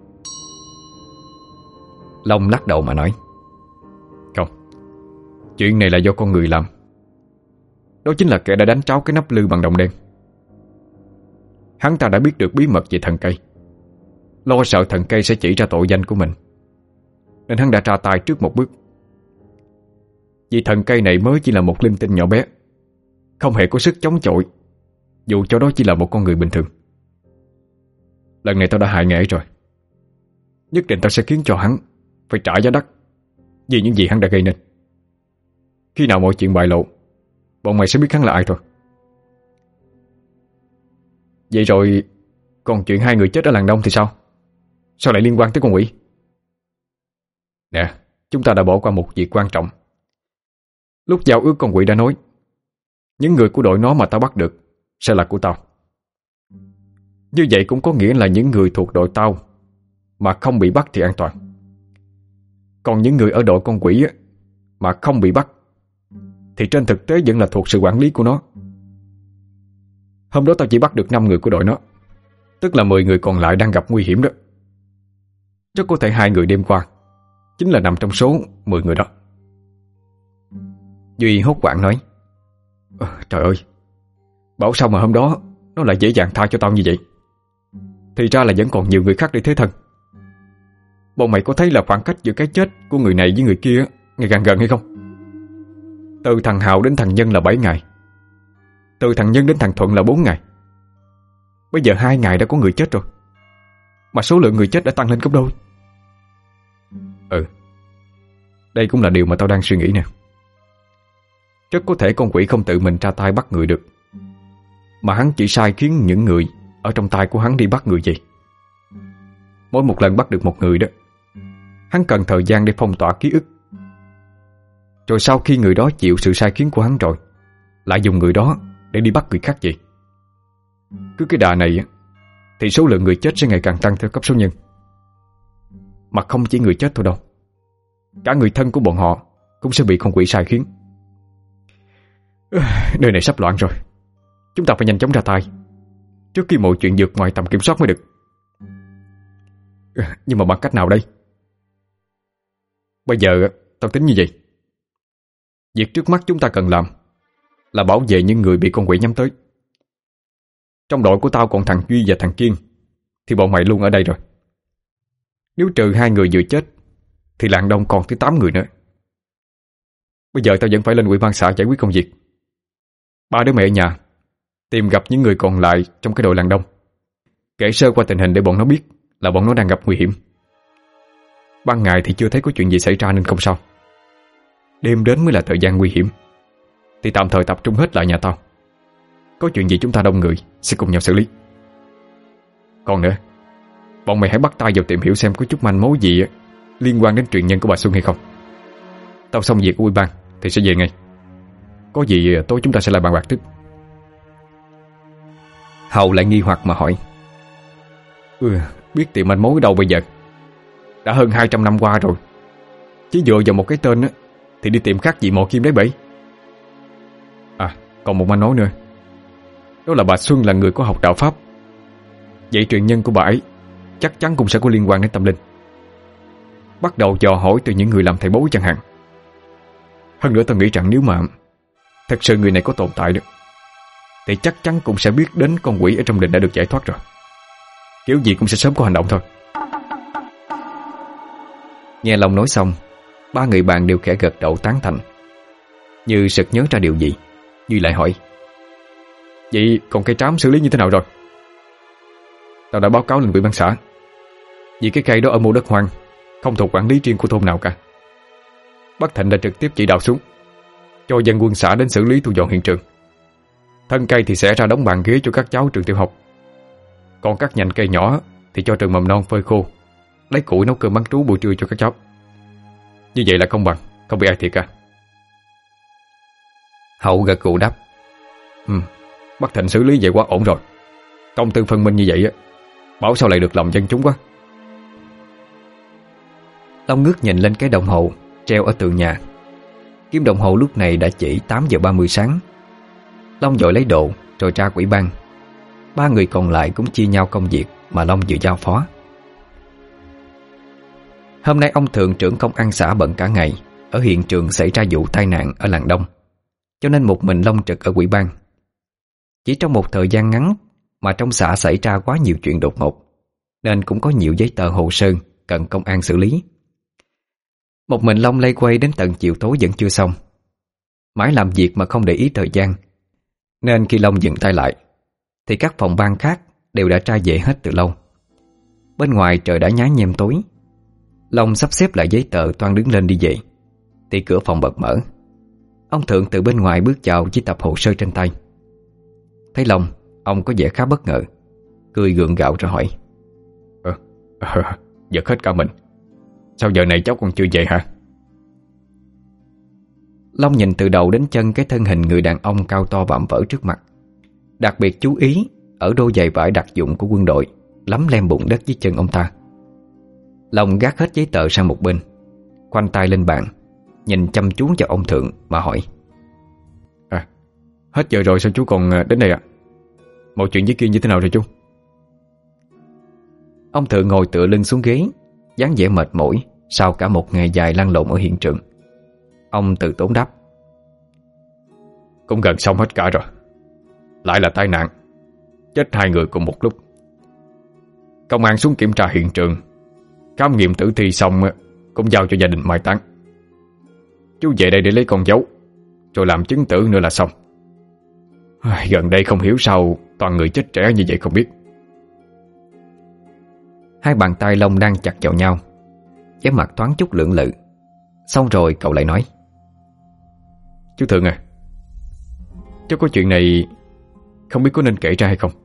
Long lắc đầu mà nói: "Không, chuyện này là do con người làm. Đó chính là kẻ đã đánh tráo cái nắp lư bằng đồng đen. Hắn ta đã biết được bí mật về thần cây, lo sợ thần cây sẽ chỉ ra tội danh của mình, nên hắn đã ra tay trước một bước. Vì thần cây này mới chỉ là một linh tinh nhỏ bé, không hề có sức chống chọi, dù cho đó chỉ là một con người bình thường. Lần này tao đã hại nghệ rồi. Nhất định tao sẽ khiến cho hắn phải trả giá đắt vì những gì hắn đã gây nên. Khi nào mọi chuyện bại lộ, bọn mày sẽ biết hắn là ai thôi." "Vậy rồi còn chuyện hai người chết ở làng Đông thì sao? Sao lại liên quan tới con quỷ?" "Nè, chúng ta đã bỏ qua một việc quan trọng. Lúc giao ước con quỷ đã nói những người của đội nó mà tao bắt được sẽ là của tao. Như vậy cũng có nghĩa là những người thuộc đội tao mà không bị bắt thì an toàn. Còn những người ở đội con quỷ mà không bị bắt thì trên thực tế vẫn là thuộc sự quản lý của nó. Hôm đó tao chỉ bắt được năm người của đội nó, tức là mười người còn lại đang gặp nguy hiểm đó. Rất có thể hai người đêm qua chính là nằm trong số mười người đó." Duy hốt hoảng nói: à, "Trời ơi, bảo sao mà hôm đó nó lại dễ dàng tha cho tao như vậy? Thì ra là vẫn còn nhiều người khác để thế thân. Bọn mày có thấy là khoảng cách giữa cái chết của người này với người kia ngày càng gần hay không? Từ thằng Hào đến thằng Nhân là bảy ngày, từ thằng Nhân đến thằng Thuận là bốn ngày. Bây giờ hai ngày đã có người chết rồi, mà số lượng người chết đã tăng lên gấp đôi." "Ừ, đây cũng là điều mà tao đang suy nghĩ nè. Rất có thể con quỷ không tự mình ra tay bắt người được, mà hắn chỉ sai khiến những người ở trong tay của hắn đi bắt người gì. Mỗi một lần bắt được một người đó, hắn cần thời gian để phong tỏa ký ức. Rồi sau khi người đó chịu sự sai khiến của hắn rồi, lại dùng người đó để đi bắt người khác vậy. Cứ cái đà này thì số lượng người chết sẽ ngày càng tăng theo cấp số nhân. Mà không chỉ người chết thôi đâu, cả người thân của bọn họ cũng sẽ bị con quỷ sai khiến. Đời này sắp loạn rồi. Chúng ta phải nhanh chóng ra tay trước khi mọi chuyện vượt ngoài tầm kiểm soát mới được. Nhưng mà bằng cách nào đây? Bây giờ tao tính như vậy. Việc trước mắt chúng ta cần làm là bảo vệ những người bị con quỷ nhắm tới. Trong đội của tao còn thằng Duy và thằng Kiên, thì bọn mày luôn ở đây rồi. Nếu trừ hai người vừa chết thì làng đông còn tới tám người nữa. Bây giờ tao vẫn phải lên ủy ban xã giải quyết công việc. Ba đứa mẹ ở nhà tìm gặp những người còn lại trong cái đội làng đông, kể sơ qua tình hình để bọn nó biết là bọn nó đang gặp nguy hiểm. Ban ngày thì chưa thấy có chuyện gì xảy ra nên không sao. Đêm đến mới là thời gian nguy hiểm, thì tạm thời tập trung hết lại nhà tao. Có chuyện gì chúng ta đông người sẽ cùng nhau xử lý. Còn nữa, bọn mày hãy bắt tay vào tìm hiểu xem có chút manh mối gì liên quan đến truyền nhân của bà Xuân hay không. Tao xong việc của ủy ban thì sẽ về ngay. Có gì tối chúng ta sẽ lại bàn bạc tiếp. Hậu lại nghi hoặc mà hỏi: Ừ, biết tìm manh mối đâu bây giờ? Đã hơn hai trăm năm qua rồi, chỉ dựa vào một cái tên á, thì đi tìm khác gì mò kim đáy bể. À, còn một manh mối nữa. Đó là bà Xuân là người có học đạo Pháp. Vậy truyền nhân của bà ấy chắc chắn cũng sẽ có liên quan đến tâm linh. Bắt đầu dò hỏi từ những người làm thầy bói chẳng hạn. Hơn nữa tôi nghĩ rằng nếu mà thật sự người này có tồn tại được, thì chắc chắn cũng sẽ biết đến con quỷ ở trong đình đã được giải thoát rồi. Kiểu gì cũng sẽ sớm có hành động thôi. Nghe Long nói xong, ba người bạn đều khẽ gật đầu tán thành. Như sực nhớ ra điều gì, Duy lại hỏi: Vậy còn cây trám xử lý như thế nào rồi? Tao đã báo cáo lên ủy ban xã. Vì cái cây đó ở mô đất hoang, không thuộc quản lý riêng của thôn nào cả. Bác Thịnh đã trực tiếp chỉ đạo xuống, cho dân quân xã đến xử lý thu dọn hiện trường. Thân cây thì sẽ ra đóng bàn ghế cho các cháu trường tiểu học. Còn các nhành cây nhỏ thì cho trường mầm non phơi khô, lấy củi nấu cơm bán trú buổi trưa cho các cháu. Như vậy là công bằng, không bị ai thiệt cả. Hậu gật gù đáp: Ừ, bác Thịnh xử lý vậy quá ổn rồi. Công tư phân minh như vậy á, bảo sao lại được lòng dân chúng quá. Long ngước nhìn lên cái đồng hồ treo ở tường nhà. Kim đồng hồ lúc này đã chỉ tám giờ ba mươi sáng. Long vội lấy đồ rồi ra ủy ban. Ba người còn lại cũng chia nhau công việc mà Long vừa giao phó. Hôm nay ông thượng trưởng công an xã bận cả ngày ở hiện trường xảy ra vụ tai nạn ở làng Đông, cho nên một mình Long trực ở ủy ban. Chỉ trong một thời gian ngắn mà trong xã xảy ra quá nhiều chuyện đột ngột, nên cũng có nhiều giấy tờ hồ sơ cần công an xử lý. Một mình Long lây quay đến tận chiều tối vẫn chưa xong. Mãi làm việc mà không để ý thời gian, nên khi Long dừng tay lại thì các phòng ban khác đều đã tra về hết từ lâu. Bên ngoài trời đã nhá nhem tối. Long sắp xếp lại giấy tờ toan đứng lên đi về thì cửa phòng bật mở. Ông thượng từ bên ngoài bước vào với tập hồ sơ trên tay. Thấy Long, ông có vẻ khá bất ngờ, cười gượng gạo rồi hỏi: Ờ, à, giật hết cả mình. Sao giờ này cháu còn chưa về hả? Long nhìn từ đầu đến chân cái thân hình người đàn ông cao to vạm vỡ trước mặt, đặc biệt chú ý ở đôi giày vải đặc dụng của quân đội lấm lem bùn đất dưới chân ông ta. Long gác hết giấy tờ sang một bên, khoanh tay lên bàn, nhìn chăm chú vào ông thượng mà hỏi: À, hết giờ rồi sao chú còn đến đây ạ? À? Mọi chuyện với kia như thế nào rồi chú? Ông thượng ngồi tựa lưng xuống ghế, dáng vẻ mệt mỏi sau cả một ngày dài lăn lộn ở hiện trường. Ông từ tốn đáp: Cũng gần xong hết cả rồi. Lại là tai nạn, chết hai người cùng một lúc. Công an xuống kiểm tra hiện trường, khám nghiệm tử thi xong cũng giao cho gia đình mai táng. Chú về đây để lấy con dấu, rồi làm chứng tử nữa là xong. Gần đây không hiểu sao toàn người chết trẻ như vậy không biết. Hai bàn tay Long đang chặt vào nhau, cái mặt thoáng chút lưỡng lự. Xong rồi cậu lại nói: Chú Thượng à, chú có chuyện này không biết có nên kể ra hay không?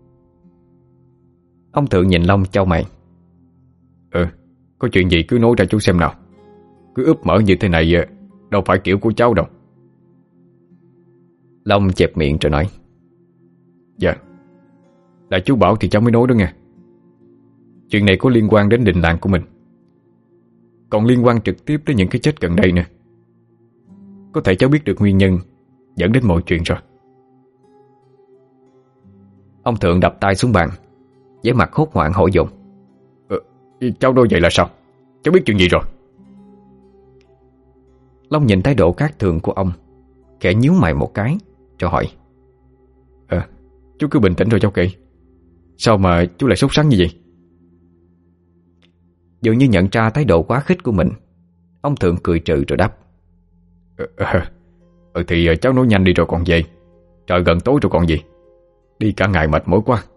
Ông Thượng nhìn Long chau mày: Ừ, có chuyện gì cứ nói ra chú xem nào. Cứ úp mở như thế này đâu phải kiểu của cháu đâu. Long chẹp miệng rồi nói: Dạ, là chú bảo thì cháu mới nói đó nghe. Chuyện này có liên quan đến đình làng của mình, còn liên quan trực tiếp đến những cái chết gần đây nè. Có thể cháu biết được nguyên nhân dẫn đến mọi chuyện rồi. Ông Thượng đập tay xuống bàn, vẻ mặt hốt hoảng hỏi dồn: ờ, Cháu nói vậy là sao? Cháu biết chuyện gì rồi? Long nhìn thái độ khác thường của ông, khẽ nhíu mày một cái cho hỏi: Ờ, chú cứ bình tĩnh rồi cháu kể. Sao mà chú lại sốt sắng như vậy? Dường như nhận ra thái độ quá khích của mình, ông Thượng cười trừ rồi đáp: Ờ, ờ, ờ thì cháu nói nhanh đi rồi còn về. Trời gần tối rồi còn gì. Đi cả ngày mệt mỏi quá.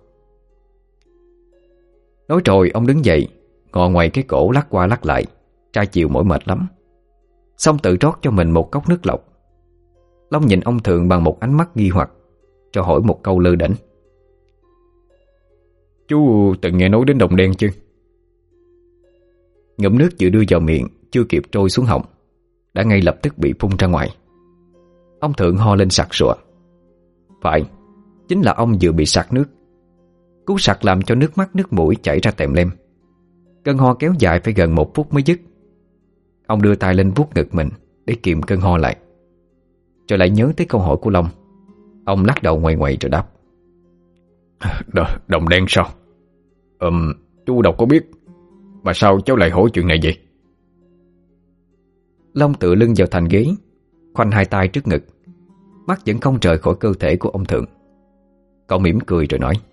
Nói rồi ông đứng dậy, ngọ ngoậy cái cổ lắc qua lắc lại, tra chiều mỏi mệt lắm. Xong tự rót cho mình một cốc nước lọc. Long nhìn ông Thượng bằng một ánh mắt nghi hoặc, cho hỏi một câu lơ đễnh: Chú từng nghe nói đến đồng đen chưa? Ngụm nước vừa đưa vào miệng chưa kịp trôi xuống họng, đã ngay lập tức bị phun ra ngoài. Ông Thượng ho lên sặc sụa. Phải, chính là ông vừa bị sặc nước. Cú sặc làm cho nước mắt nước mũi chảy ra tèm lem. Cơn ho kéo dài phải gần một phút mới dứt. Ông đưa tay lên vuốt ngực mình để kìm cơn ho lại. Rồi lại nhớ tới câu hỏi của Long. Ông lắc đầu ngoại ngoại rồi đáp: Đ- Đồng đen sao? Ừm, chú đâu có biết. Mà sao cháu lại hỏi chuyện này vậy? Long tựa lưng vào thành ghế, khoanh hai tay trước ngực, mắt vẫn không rời khỏi cơ thể của ông Thượng. Cậu mỉm cười rồi nói: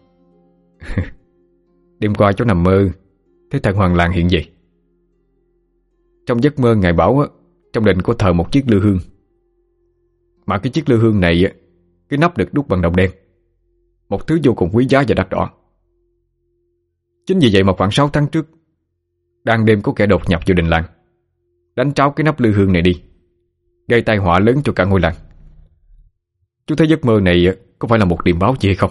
Đêm qua cháu nằm mơ thấy thần Hoàng Làng hiện vậy. Trong giấc mơ ngài bảo trong đình có thờ một chiếc lư hương. Mà cái chiếc lư hương này, cái nắp được đúc bằng đồng đen, một thứ vô cùng quý giá và đắt đỏ. Chính vì vậy mà khoảng sáu tháng trước, đang đêm có kẻ đột nhập vào đình làng, đánh tráo cái nắp lư hương này đi, gây tai họa lớn cho cả ngôi làng. Chú thấy giấc mơ này có phải là một điềm báo gì hay không?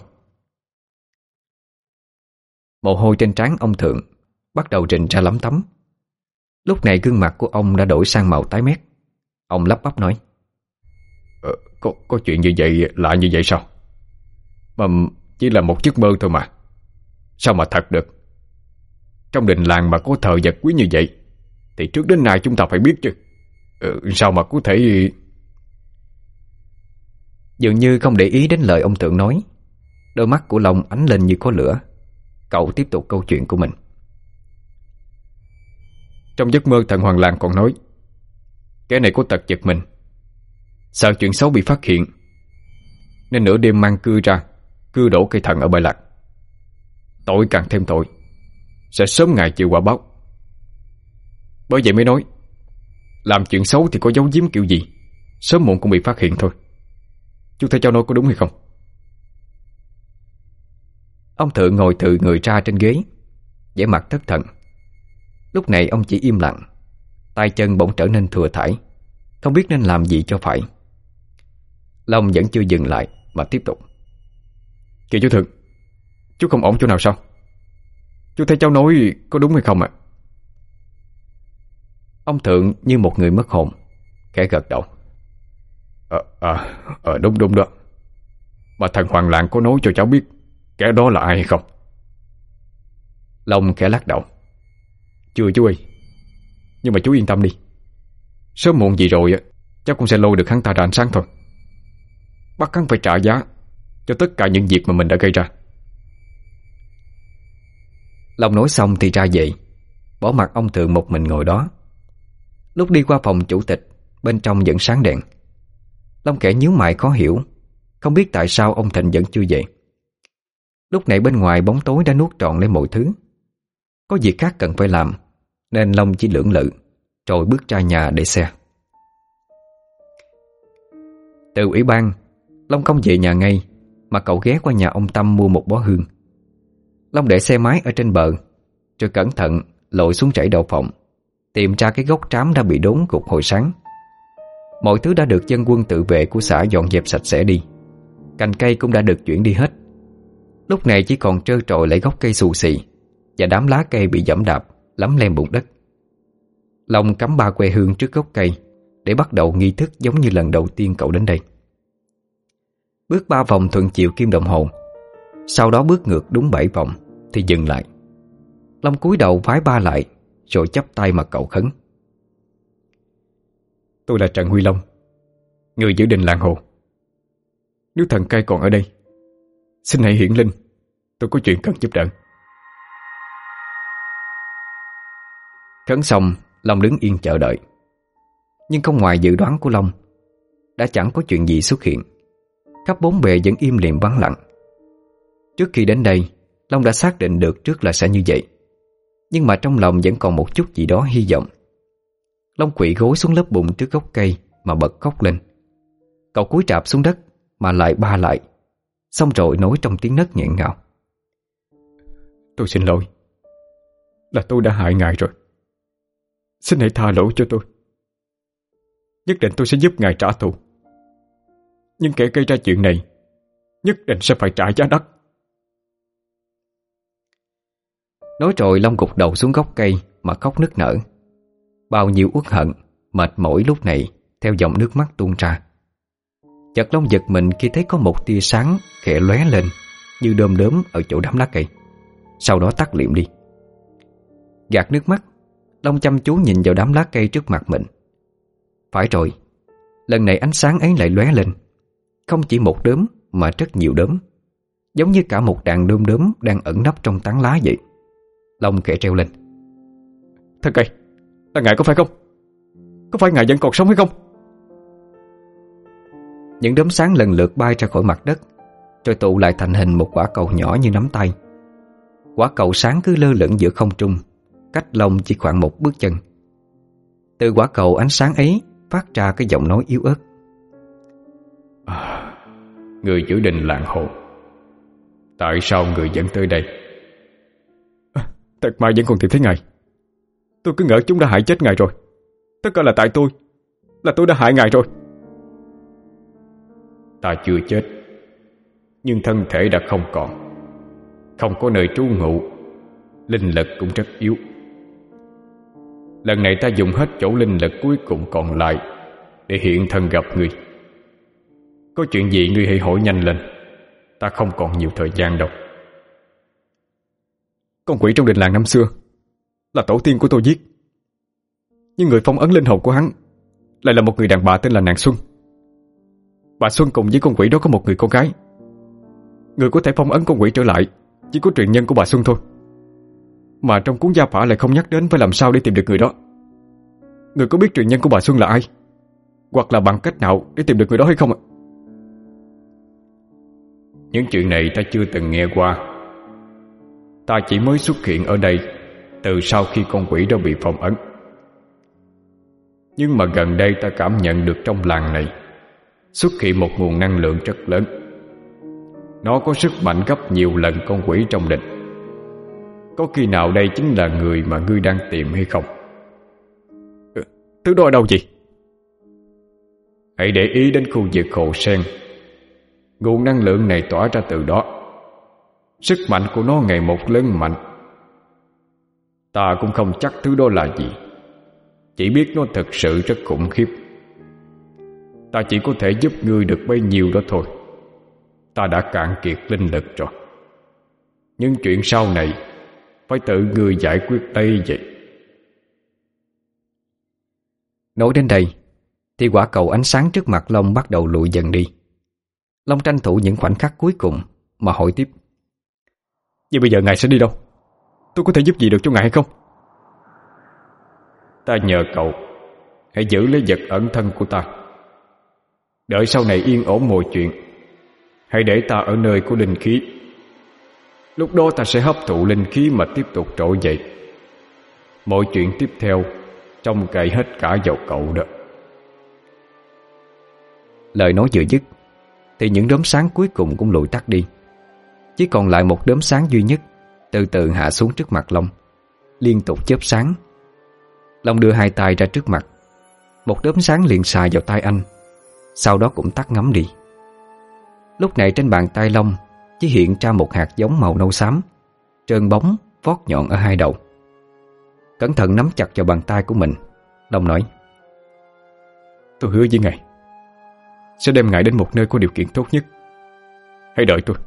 Mồ hôi trên trán ông Thượng bắt đầu rình ra lấm tấm. Lúc này gương mặt của ông đã đổi sang màu tái mét. Ông lắp bắp nói: ờ, có, có chuyện như vậy, lạ như vậy sao? Mà chỉ là một giấc mơ thôi mà. Sao mà thật được? Trong đình làng mà có thờ vật quý như vậy thì trước đến nay chúng ta phải biết chứ. ờ, Sao mà có thể... Dường như không để ý đến lời ông Thượng nói, đôi mắt của Long ánh lên như có lửa. Cậu tiếp tục câu chuyện của mình: Trong giấc mơ thần Hoàng Làng còn nói kẻ này có tật giật mình, sợ chuyện xấu bị phát hiện, nên nửa đêm mang cưa ra, cưa đổ cây thần ở bãi lạc. Tội càng thêm tội, sẽ sớm ngày chịu quả báo. Bởi vậy mới nói làm chuyện xấu thì có giấu giếm kiểu gì, sớm muộn cũng bị phát hiện thôi. Chú thấy cháu nói có đúng hay không? Ông Thượng ngồi thừ người ra trên ghế, vẻ mặt thất thần. Lúc này ông chỉ im lặng, tay chân bỗng trở nên thừa thãi, không biết nên làm gì cho phải. Long vẫn chưa dừng lại mà tiếp tục: Kìa chú Thượng, chú không ổn chỗ nào sao? Chú thấy cháu nói có đúng hay không ạ? Ông Thượng như một người mất hồn, khẽ gật đầu: Ờ, à, à, đúng đúng đó. Mà thần Hoàng Làng có nói cho cháu biết kẻ đó là ai hay không? Long khẽ lắc đầu: Chưa chú ơi. Nhưng mà chú yên tâm đi, sớm muộn gì rồi cháu cũng sẽ lôi được hắn ta ra ánh sáng thôi. Bắt hắn phải trả giá cho tất cả những việc mà mình đã gây ra. Long nói xong thì ra về, bỏ mặc ông Thượng một mình ngồi đó. Lúc đi qua phòng chủ tịch, bên trong vẫn sáng đèn. Long khẽ nhíu mày khó hiểu, không biết tại sao ông Thịnh vẫn chưa về. Lúc này bên ngoài bóng tối đã nuốt trọn lấy mọi thứ. Có việc khác cần phải làm, nên Long chỉ lưỡng lự rồi bước ra nhà để xe. Từ ủy ban, Long không về nhà ngay, mà cậu ghé qua nhà ông Tâm mua một bó hương. Long để xe máy ở trên bờ, rồi cẩn thận lội xuống rẫy đậu phộng, tìm ra cái gốc trám đã bị đốn gục hồi sáng. Mọi thứ đã được dân quân tự vệ của xã dọn dẹp sạch sẽ đi. Cành cây cũng đã được chuyển đi hết. Lúc này chỉ còn trơ trọi lại gốc cây xù xì và đám lá cây bị giẫm đạp lấm lem bùn đất. Long cắm ba que hương trước gốc cây để bắt đầu nghi thức giống như lần đầu tiên cậu đến đây. Bước ba vòng thuận chiều kim đồng hồ, sau đó bước ngược đúng bảy vòng thì dừng lại. Long cúi đầu vái ba lại, rồi chắp tay mà cậu khấn: Tôi là Trần Huy Long, người giữ đình làng Hồ. Nếu thần cây còn ở đây, xin hãy hiển linh Tôi có chuyện cần giúp đỡ. Khấn xong, Long đứng yên chờ đợi. Nhưng không ngoài dự đoán của Long, đã chẳng có chuyện gì xuất hiện. Khắp bốn bề vẫn im lìm vắng lặng. Trước khi đến đây, Long đã xác định được trước là sẽ như vậy. Nhưng mà trong lòng vẫn còn một chút gì đó hy vọng. Long quỵ gối xuống lớp bùn trước gốc cây mà bật khóc lên. Cậu cúi rạp xuống đất mà lại ba lại, xong rồi nói trong tiếng nấc nghẹn ngào: Tôi xin lỗi. Là tôi đã hại ngài rồi. Xin hãy tha lỗi cho tôi. Nhất định tôi sẽ giúp ngài trả thù. Nhưng kẻ gây ra chuyện này nhất định sẽ phải trả giá đắt. Nói rồi Long gục đầu xuống gốc cây mà khóc nức nở. Bao nhiêu uất hận, mệt mỏi lúc này theo dòng nước mắt tuôn ra. Chợt Long giật mình khi thấy có một tia sáng khẽ lóe lên như đom đóm ở chỗ đám lá cây, sau đó tắt liệm đi. Gạt nước mắt, Long chăm chú nhìn vào đám lá cây trước mặt mình. Phải rồi, lần này ánh sáng ấy lại lóe lên, không chỉ một đốm mà rất nhiều đốm, giống như cả một đàn đom đóm đang ẩn nấp trong tán lá vậy. Long khẽ treo lên: Thân cây, là ngài có phải không? Có phải ngài vẫn còn sống hay không? Những đốm sáng lần lượt bay ra khỏi mặt đất, rồi tụ lại thành hình một quả cầu nhỏ như nắm tay. Quả cầu sáng cứ lơ lửng giữa không trung, cách Long chỉ khoảng một bước chân. Từ quả cầu ánh sáng ấy phát ra cái giọng nói yếu ớt: à, Người giữ đình làng hồ, tại sao người vẫn tới đây? À, Thật may vẫn còn tìm thấy ngài. Tôi cứ ngỡ chúng đã hại chết ngài rồi. Tất cả là tại tôi. Là tôi đã hại ngài rồi. Ta chưa chết, nhưng thân thể đã không còn, không có nơi trú ngụ, linh lực cũng rất yếu. Lần này ta dùng hết chỗ linh lực cuối cùng còn lại để hiện thân gặp ngươi. Có chuyện gì ngươi hãy hỏi nhanh lên, ta không còn nhiều thời gian đâu. Con quỷ trong đình làng năm xưa là tổ tiên của tôi giết, nhưng người phong ấn linh hồn của hắn lại là một người đàn bà tên là nàng Xuân. Bà Xuân cùng với con quỷ đó có một người con gái. Người có thể phong ấn con quỷ trở lại chỉ có truyền nhân của bà Xuân thôi. Mà trong cuốn gia phả lại không nhắc đến phải làm sao để tìm được người đó. Người có biết truyền nhân của bà Xuân là ai, hoặc là bằng cách nào để tìm được người đó hay không ạ? Những chuyện này ta chưa từng nghe qua. Ta chỉ mới xuất hiện ở đây từ sau khi con quỷ đó bị phong ấn. Nhưng mà gần đây ta cảm nhận được trong làng này xuất hiện một nguồn năng lượng rất lớn. Nó có sức mạnh gấp nhiều lần con quỷ trong đình. Có khi nào đây chính là người mà ngươi đang tìm hay không? Ừ, thứ đó ở đâu vậy? Hãy để ý đến khu vực hồ sen. Nguồn năng lượng này tỏa ra từ đó. Sức mạnh của nó ngày một lớn mạnh. Ta cũng không chắc thứ đó là gì, chỉ biết nó thật sự rất khủng khiếp. Ta chỉ có thể giúp ngươi được bấy nhiêu đó thôi. Ta đã cạn kiệt linh lực rồi. Nhưng chuyện sau này phải tự ngươi giải quyết đây vậy. Nói đến đây thì quả cầu ánh sáng trước mặt Long bắt đầu lụi dần đi. Long tranh thủ những khoảnh khắc cuối cùng mà hỏi tiếp: Vậy bây giờ ngài sẽ đi đâu? Tôi có thể giúp gì được cho ngài hay không? Ta nhờ cậu hãy giữ lấy vật ẩn thân của ta. Đợi sau này yên ổn mọi chuyện, hãy để ta ở nơi có linh khí. Lúc đó ta sẽ hấp thụ linh khí mà tiếp tục trỗi dậy. Mọi chuyện tiếp theo trông cậy hết cả vào cậu đó. Lời nói vừa dứt thì những đốm sáng cuối cùng cũng lụi tắt đi. Chỉ còn lại một đốm sáng duy nhất từ từ hạ xuống trước mặt Long, liên tục chớp sáng. Long đưa hai tay ra trước mặt. Một đốm sáng liền xài vào tay anh, sau đó cũng tắt ngấm đi. Lúc này trên bàn tay Long chỉ hiện ra một hạt giống màu nâu xám, trơn bóng, vót nhọn ở hai đầu. Cẩn thận nắm chặt vào bàn tay của mình, Long nói: Tôi hứa với ngài sẽ đem ngài đến một nơi có điều kiện tốt nhất. Hãy đợi tôi.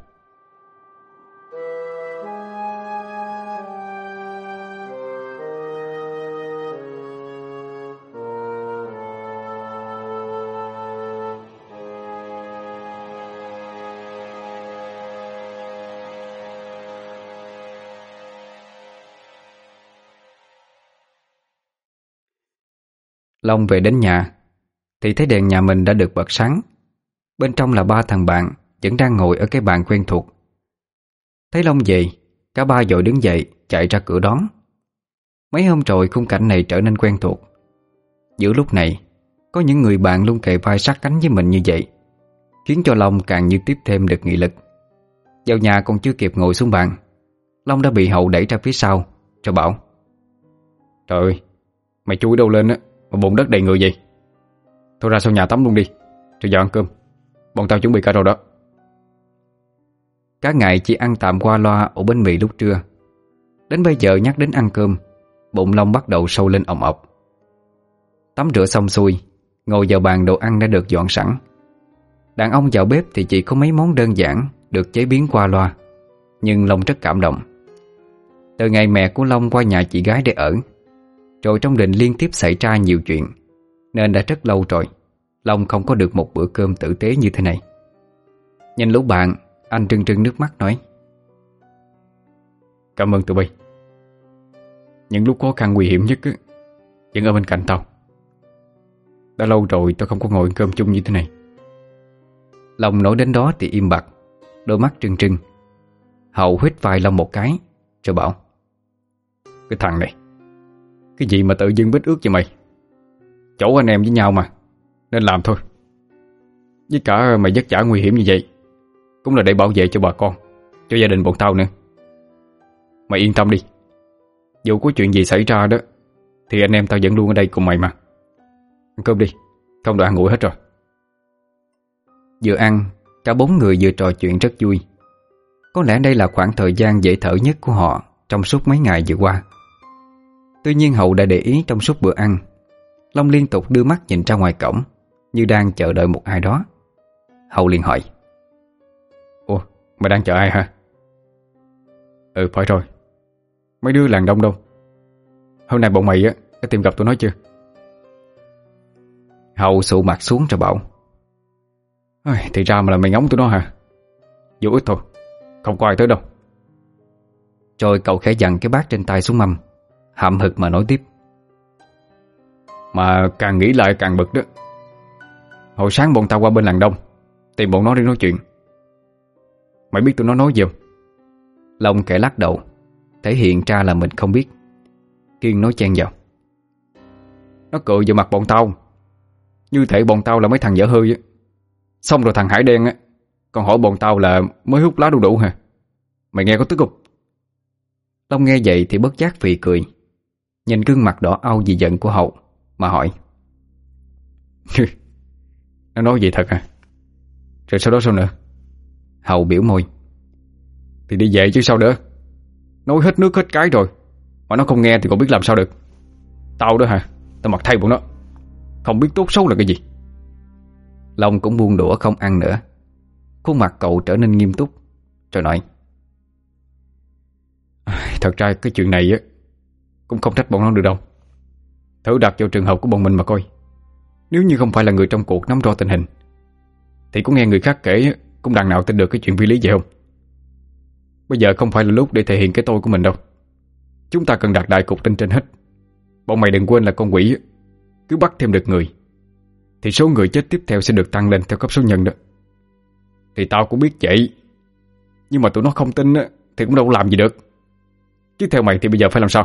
Long về đến nhà thì thấy đèn nhà mình đã được bật sáng. Bên trong là ba thằng bạn vẫn đang ngồi ở cái bàn quen thuộc. Thấy Long về, cả ba vội đứng dậy chạy ra cửa đón. Mấy hôm rồi khung cảnh này trở nên quen thuộc. Giữa lúc này, có những người bạn luôn kề vai sát cánh với mình như vậy, khiến cho Long càng như tiếp thêm được nghị lực. Vào nhà còn chưa kịp ngồi xuống bàn, Long đã bị Hậu đẩy ra phía sau rồi bảo: Trời ơi, mày chui đâu lên á mà bụng đất đầy người vậy? Thôi ra sau nhà tắm luôn đi, rồi vào ăn cơm. Bọn tao chuẩn bị cả rồi đó. Cả ngày chỉ ăn tạm qua loa ổ bánh mì lúc trưa. Đến bây giờ nhắc đến ăn cơm, bụng Long bắt đầu sôi lên ồng ọc. Tắm rửa xong xuôi, ngồi vào bàn đồ ăn đã được dọn sẵn. Đàn ông vào bếp thì chỉ có mấy món đơn giản được chế biến qua loa, nhưng Long rất cảm động. Từ ngày mẹ của Long qua nhà chị gái để ở, rồi trong đình liên tiếp xảy ra nhiều chuyện, nên đã rất lâu rồi Long không có được một bữa cơm tử tế như thế này. Nhìn lũ bạn, anh trưng trưng nước mắt nói: Cảm ơn tụi bay. Những lúc khó khăn nguy hiểm nhất á, vẫn ở bên cạnh tao. Đã lâu rồi tao không có ngồi ăn cơm chung như thế này. Long nói đến đó thì im bặt, đôi mắt trừng trừng. Hậu huýt vai Long một cái rồi bảo: Cái thằng này, cái gì mà tự dưng bít ước vậy mày? Chỗ anh em với nhau mà, nên làm thôi. Với cả mày vất vả nguy hiểm như vậy cũng là để bảo vệ cho bà con, cho gia đình bọn tao nữa. Mày yên tâm đi, dù có chuyện gì xảy ra đó thì anh em tao vẫn luôn ở đây cùng mày mà. Ăn cơm đi, không đợi ăn nguội hết rồi. Vừa ăn, cả bốn người vừa trò chuyện rất vui. Có lẽ đây là khoảng thời gian dễ thở nhất của họ trong suốt mấy ngày vừa qua. Tuy nhiên Hậu đã để ý trong suốt bữa ăn, Long liên tục đưa mắt nhìn ra ngoài cổng, như đang chờ đợi một ai đó. Hậu liền hỏi: Ủa, mày đang chờ ai hả? Ừ, phải rồi. Mấy đứa làng đông đâu? Hôm nay bọn mày á đã tìm gặp tụi nó chưa? Hậu sụ mặt xuống rồi bảo: Thì ra mà là mày ngóng tụi nó hả? Vô ích thôi, không có ai tới đâu. Rồi cậu khẽ dằn cái bát trên tay xuống mâm, hậm hực mà nói tiếp: Mà càng nghĩ lại càng bực đó. Hồi sáng bọn tao qua bên làng đông tìm bọn nó đi nói chuyện. Mày biết tụi nó nói gì không? Long kẻ lắc đầu, thể hiện ra là mình không biết. Kiên nói chen vào: Nó cười vào mặt bọn tao, như thể bọn tao là mấy thằng dở hơi á. Xong rồi thằng Hải Đen á còn hỏi bọn tao là mới hút lá đu đủ hả? Mày nghe có tức không? Long nghe vậy thì bất giác phì cười, nhìn gương mặt đỏ au vì giận của Hậu mà hỏi: Nó nói vậy thật hả? Rồi sau đó sao nữa? Hậu biểu môi: Thì đi về chứ sao nữa. Nói hết nước hết cái rồi mà nó không nghe thì còn biết làm sao được. Tao đó hả? Tao mặc thay bọn nó, không biết tốt xấu là cái gì. Long cũng buông đũa không ăn nữa. Khuôn mặt cậu trở nên nghiêm túc rồi nói: Thật ra cái chuyện này á cũng không trách bọn nó được đâu. Thử đặt vào trường hợp của bọn mình mà coi. Nếu như không phải là người trong cuộc nắm rõ tình hình thì có nghe người khác kể cũng đằng nào tin được cái chuyện phi lý vậy không? Bây giờ không phải là lúc để thể hiện cái tôi của mình đâu. Chúng ta cần đặt đại cục lên trên hết. Bọn mày đừng quên là con quỷ cứ bắt thêm được người thì số người chết tiếp theo sẽ được tăng lên theo cấp số nhân đó. Thì tao cũng biết vậy, nhưng mà tụi nó không tin thì cũng đâu có làm gì được. Chứ theo mày thì bây giờ phải làm sao?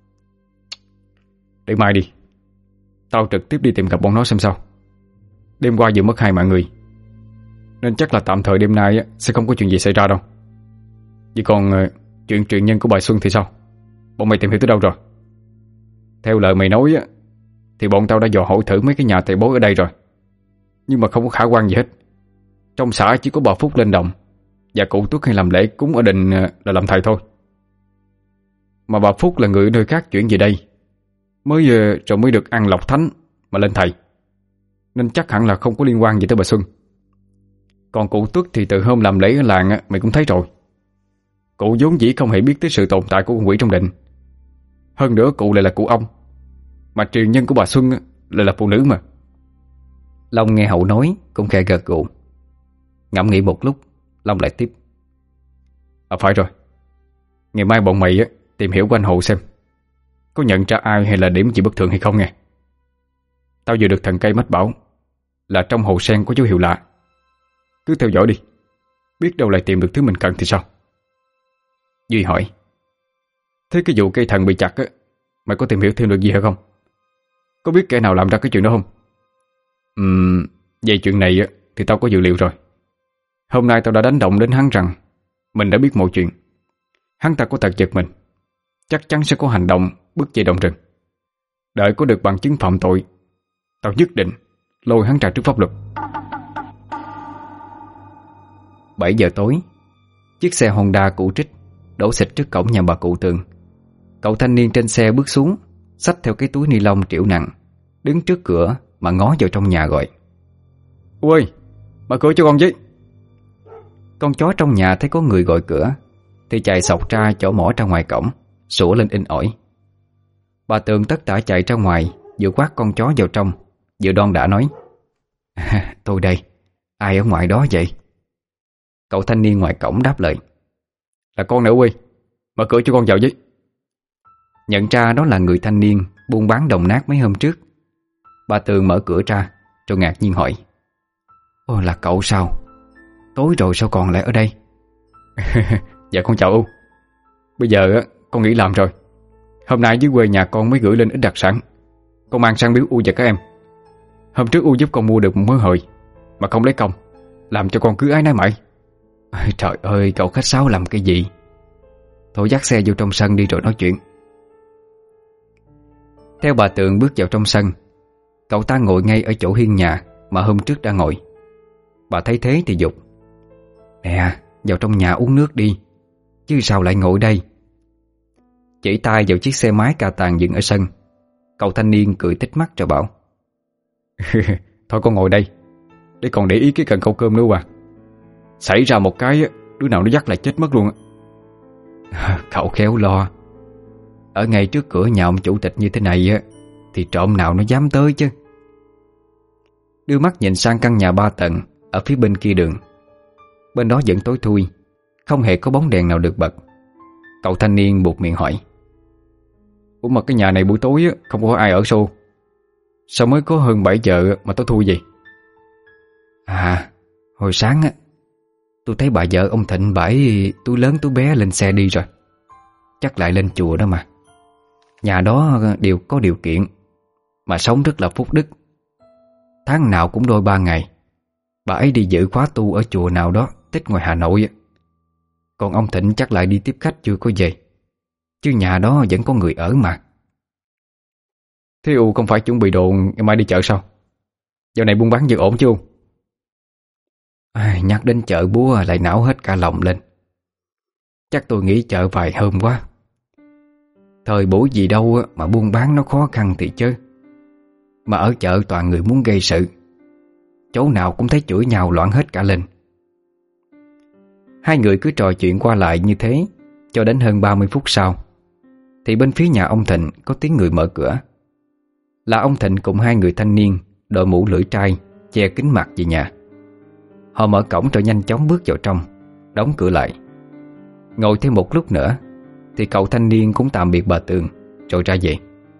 Để mai đi, tao trực tiếp đi tìm gặp bọn nó xem sao. Đêm qua vừa mất hai mạng người, nên chắc là tạm thời đêm nay sẽ không có chuyện gì xảy ra đâu. Chỉ còn chuyện truyền nhân của bà Xuân thì sao? Bọn mày tìm hiểu tới đâu rồi? Theo lời mày nói thì bọn tao đã dò hỏi thử mấy cái nhà thầy bói ở đây rồi, nhưng mà không có khả quan gì hết. Trong xã chỉ có bà Phúc lên đồng và cụ Tuất hay làm lễ cúng ở đình là làm thầy thôi. Mà bà Phúc là người ở nơi khác chuyển về đây mới rồi mới được ăn lọc thánh mà lên thầy, nên chắc hẳn là không có liên quan gì tới bà Xuân. Còn cụ Tuất thì từ hôm làm lễ ở làng mày cũng thấy rồi, cụ vốn dĩ không hề biết tới sự tồn tại của con quỷ trong đình. Hơn nữa cụ lại là cụ ông, mà truyền nhân của bà Xuân lại là phụ nữ mà. Long nghe Hậu nói cũng khẽ gật gù. Ngẫm nghĩ một lúc, Long lại tiếp: À phải rồi, ngày mai bọn mày tìm hiểu của anh Hồ xem có nhận ra ai hay là điểm gì bất thường hay không nghe. Tao vừa được thần cây mách bảo là trong hồ sen có dấu hiệu lạ. Cứ theo dõi đi, biết đâu lại tìm được thứ mình cần thì sao? Duy hỏi: Thế cái vụ cây thần bị chặt á, mày có tìm hiểu thêm được gì hay không? Có biết kẻ nào làm ra cái chuyện đó không? Ừm, về chuyện này á thì tao có dự liệu rồi. Hôm nay tao đã đánh động đến hắn rằng mình đã biết mọi chuyện. Hắn ta có tật giật mình, chắc chắn sẽ có hành động bức dây động rừng. Đợi có được bằng chứng phạm tội, tao nhất định lôi hắn ra trước pháp luật. Bảy giờ tối, chiếc xe Honda cũ trích đổ xịch trước cổng nhà bà cụ Tường. Cậu thanh niên trên xe bước xuống, xách theo cái túi ni lông trĩu nặng, đứng trước cửa mà ngó vào trong nhà gọi: Ui, mở cửa cho con với. Con chó trong nhà thấy có người gọi cửa thì chạy sộc ra chỗ mỏ ra ngoài cổng, sủa lên inh ỏi. Bà Tường tất tả chạy ra ngoài, vừa quát con chó vào trong, vừa đon đã nói: Tôi đây, ai ở ngoài đó vậy? Cậu thanh niên ngoài cổng đáp lời: Là con nè Uy, mở cửa cho con vào với. Nhận ra đó là người thanh niên buôn bán đồng nát mấy hôm trước. Bà Tường mở cửa ra rồi ngạc nhiên hỏi: Ồ, là cậu sao? Tối rồi sao còn lại ở đây? Dạ con chào U. Bây giờ á, con nghỉ làm rồi. Hôm nay dưới quê nhà con mới gửi lên ít đặc sản. Con mang sang biếu U và các em. Hôm trước U giúp con mua được một mớ hời mà không lấy công, làm cho con cứ ái nái mãi. Trời ơi, cậu khách sáo làm cái gì? Thôi dắt xe vô trong sân đi rồi nói chuyện. Theo bà Tường bước vào trong sân, cậu ta ngồi ngay ở chỗ hiên nhà mà hôm trước đã ngồi. Bà thấy thế thì giục: Nè, vào trong nhà uống nước đi, chứ sao lại ngồi đây? Chỉ tay vào chiếc xe máy ca tàng dựng ở sân. Cậu thanh niên cười tít mắt rồi bảo: Thôi con ngồi đây, để còn để ý cái cần câu cơm nữa à. Xảy ra một cái, đứa nào nó dắt lại chết mất luôn á. Cậu khéo lo. Ở ngay trước cửa nhà ông chủ tịch như thế này á, thì trộm nào nó dám tới chứ. Đưa mắt nhìn sang căn nhà ba tầng ở phía bên kia đường. Bên đó vẫn tối thui, không hề có bóng đèn nào được bật. Cậu thanh niên buột miệng hỏi: Ủa mà cái nhà này buổi tối không có ai ở sao? Sao mới có hơn bảy giờ mà tối thui vậy? À, hồi sáng á, tôi thấy bà vợ ông Thịnh bãi túi lớn túi bé lên xe đi rồi. Chắc lại lên chùa đó mà. Nhà đó đều có điều kiện, mà sống rất là phúc đức. Tháng nào cũng đôi ba ngày bà ấy đi giữ khóa tu ở chùa nào đó tích ngoài Hà Nội. Còn ông Thịnh chắc lại đi tiếp khách chưa có về, chứ nhà đó vẫn có người ở mà. Thế U không phải chuẩn bị đồ ngày mai đi chợ sao? Dạo này buôn bán vẫn ổn chứ U? À, nhắc đến chợ búa lại não hết cả lòng lên. Chắc tôi nghỉ chợ vài hôm quá. Thời buổi gì đâu mà buôn bán nó khó khăn thì chứ. Mà ở chợ toàn người muốn gây sự, chỗ nào cũng thấy chửi nhau loạn hết cả lên. Hai người cứ trò chuyện qua lại như thế cho đến hơn ba mươi phút sau, thì bên phía nhà ông Thịnh có tiếng người mở cửa. Là ông Thịnh cùng hai người thanh niên đội mũ lưỡi trai che kính mặt về nhà. Họ mở cổng rồi nhanh chóng bước vào trong, đóng cửa lại. Ngồi thêm một lúc nữa thì cậu thanh niên cũng tạm biệt bà Tường rồi ra về.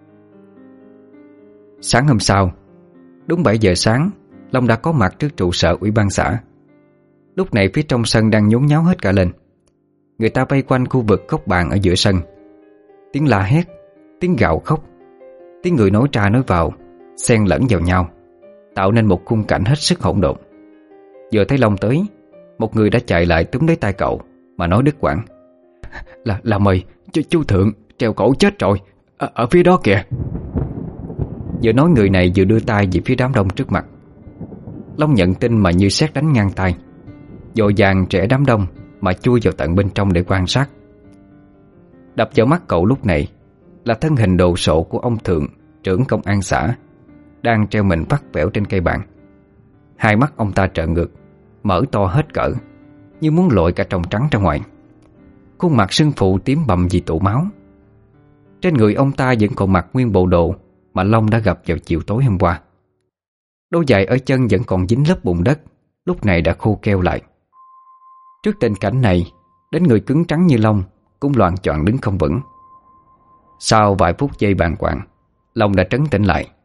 Sáng hôm sau, đúng bảy giờ sáng, Long đã có mặt trước trụ sở ủy ban xã. Lúc này phía trong sân đang nhốn nháo hết cả lên. Người ta vây quanh khu vực góc bàn ở giữa sân. Tiếng la hét, tiếng gào khóc, tiếng người nói ra nói vào xen lẫn vào nhau, tạo nên một khung cảnh hết sức hỗn độn. Vừa thấy Long tới, một người đã chạy lại túm lấy tay cậu mà nói đứt quãng: Là là mày, chú, chú Thượng treo cổ chết rồi, ở, ở phía đó kìa. Vừa nói người này vừa đưa tay về phía đám đông trước mặt. Long nhận tin mà như sét đánh ngang tay, vội vàng trẻ đám đông mà chui vào tận bên trong để quan sát. Đập vào mắt cậu lúc này là thân hình đồ sộ của ông Thượng, trưởng công an xã, đang treo mình vắt vẻo trên cây bàn. Hai mắt ông ta trợn ngược, mở to hết cỡ, như muốn lội cả tròng trắng ra ngoài. Khuôn mặt sưng phù tím bầm vì tụ máu. Trên người ông ta vẫn còn mặc nguyên bộ đồ mà Long đã gặp vào chiều tối hôm qua. Đôi giày ở chân vẫn còn dính lớp bùn đất, lúc này đã khô keo lại. Trước tình cảnh này, đến người cứng trắng như Long cũng loạng choạng đứng không vững. Sau vài phút giây bàng hoàng, Long đã trấn tĩnh lại.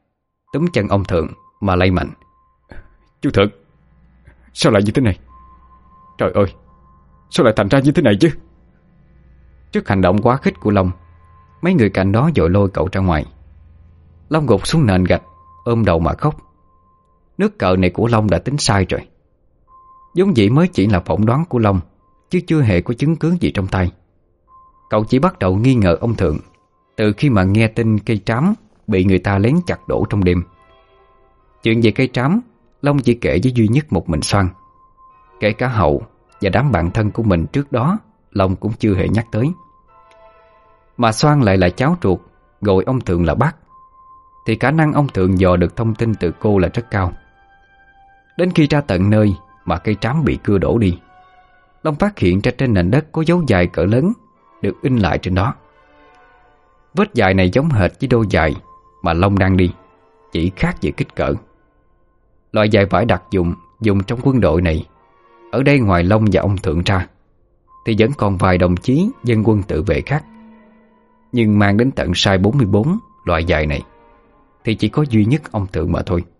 túm chân ông Thượng mà lay mạnh. Chú Thượng, sao lại như thế này? Trời ơi, sao lại thành ra như thế này chứ? Trước hành động quá khích của Long, mấy người cạnh đó vội lôi cậu ra ngoài. Long gục xuống nền gạch, ôm đầu mà khóc. Nước cờ này của Long đã tính sai rồi. Vốn dĩ mới chỉ là phỏng đoán của Long, chứ chưa hề có chứng cứ gì trong tay. Cậu chỉ bắt đầu nghi ngờ ông Thượng từ khi mà nghe tin cây trám bị người ta lén chặt đổ trong đêm. Chuyện về cây trám, Long chỉ kể với duy nhất một mình Soan. Kể cả Hậu và đám bạn thân của mình trước đó, Long cũng chưa hề nhắc tới. Mà Soan lại là cháu ruột, gọi ông Thượng là bác, thì khả năng ông Thượng dò được thông tin từ cô là rất cao. Đến khi ra tận nơi mà cây trám bị cưa đổ đi, Long phát hiện ra trên nền đất có dấu dài cỡ lớn được in lại trên đó. Vết dài này giống hệt với đôi dài mà Long đang đi, chỉ khác về kích cỡ. Loại dài vải đặc dụng dùng trong quân đội này, ở đây ngoài Long và ông Thượng ra thì vẫn còn vài đồng chí dân quân tự vệ khác. Nhưng mang đến tận size bốn mươi bốn loại dài này thì chỉ có duy nhất ông Thượng mà thôi.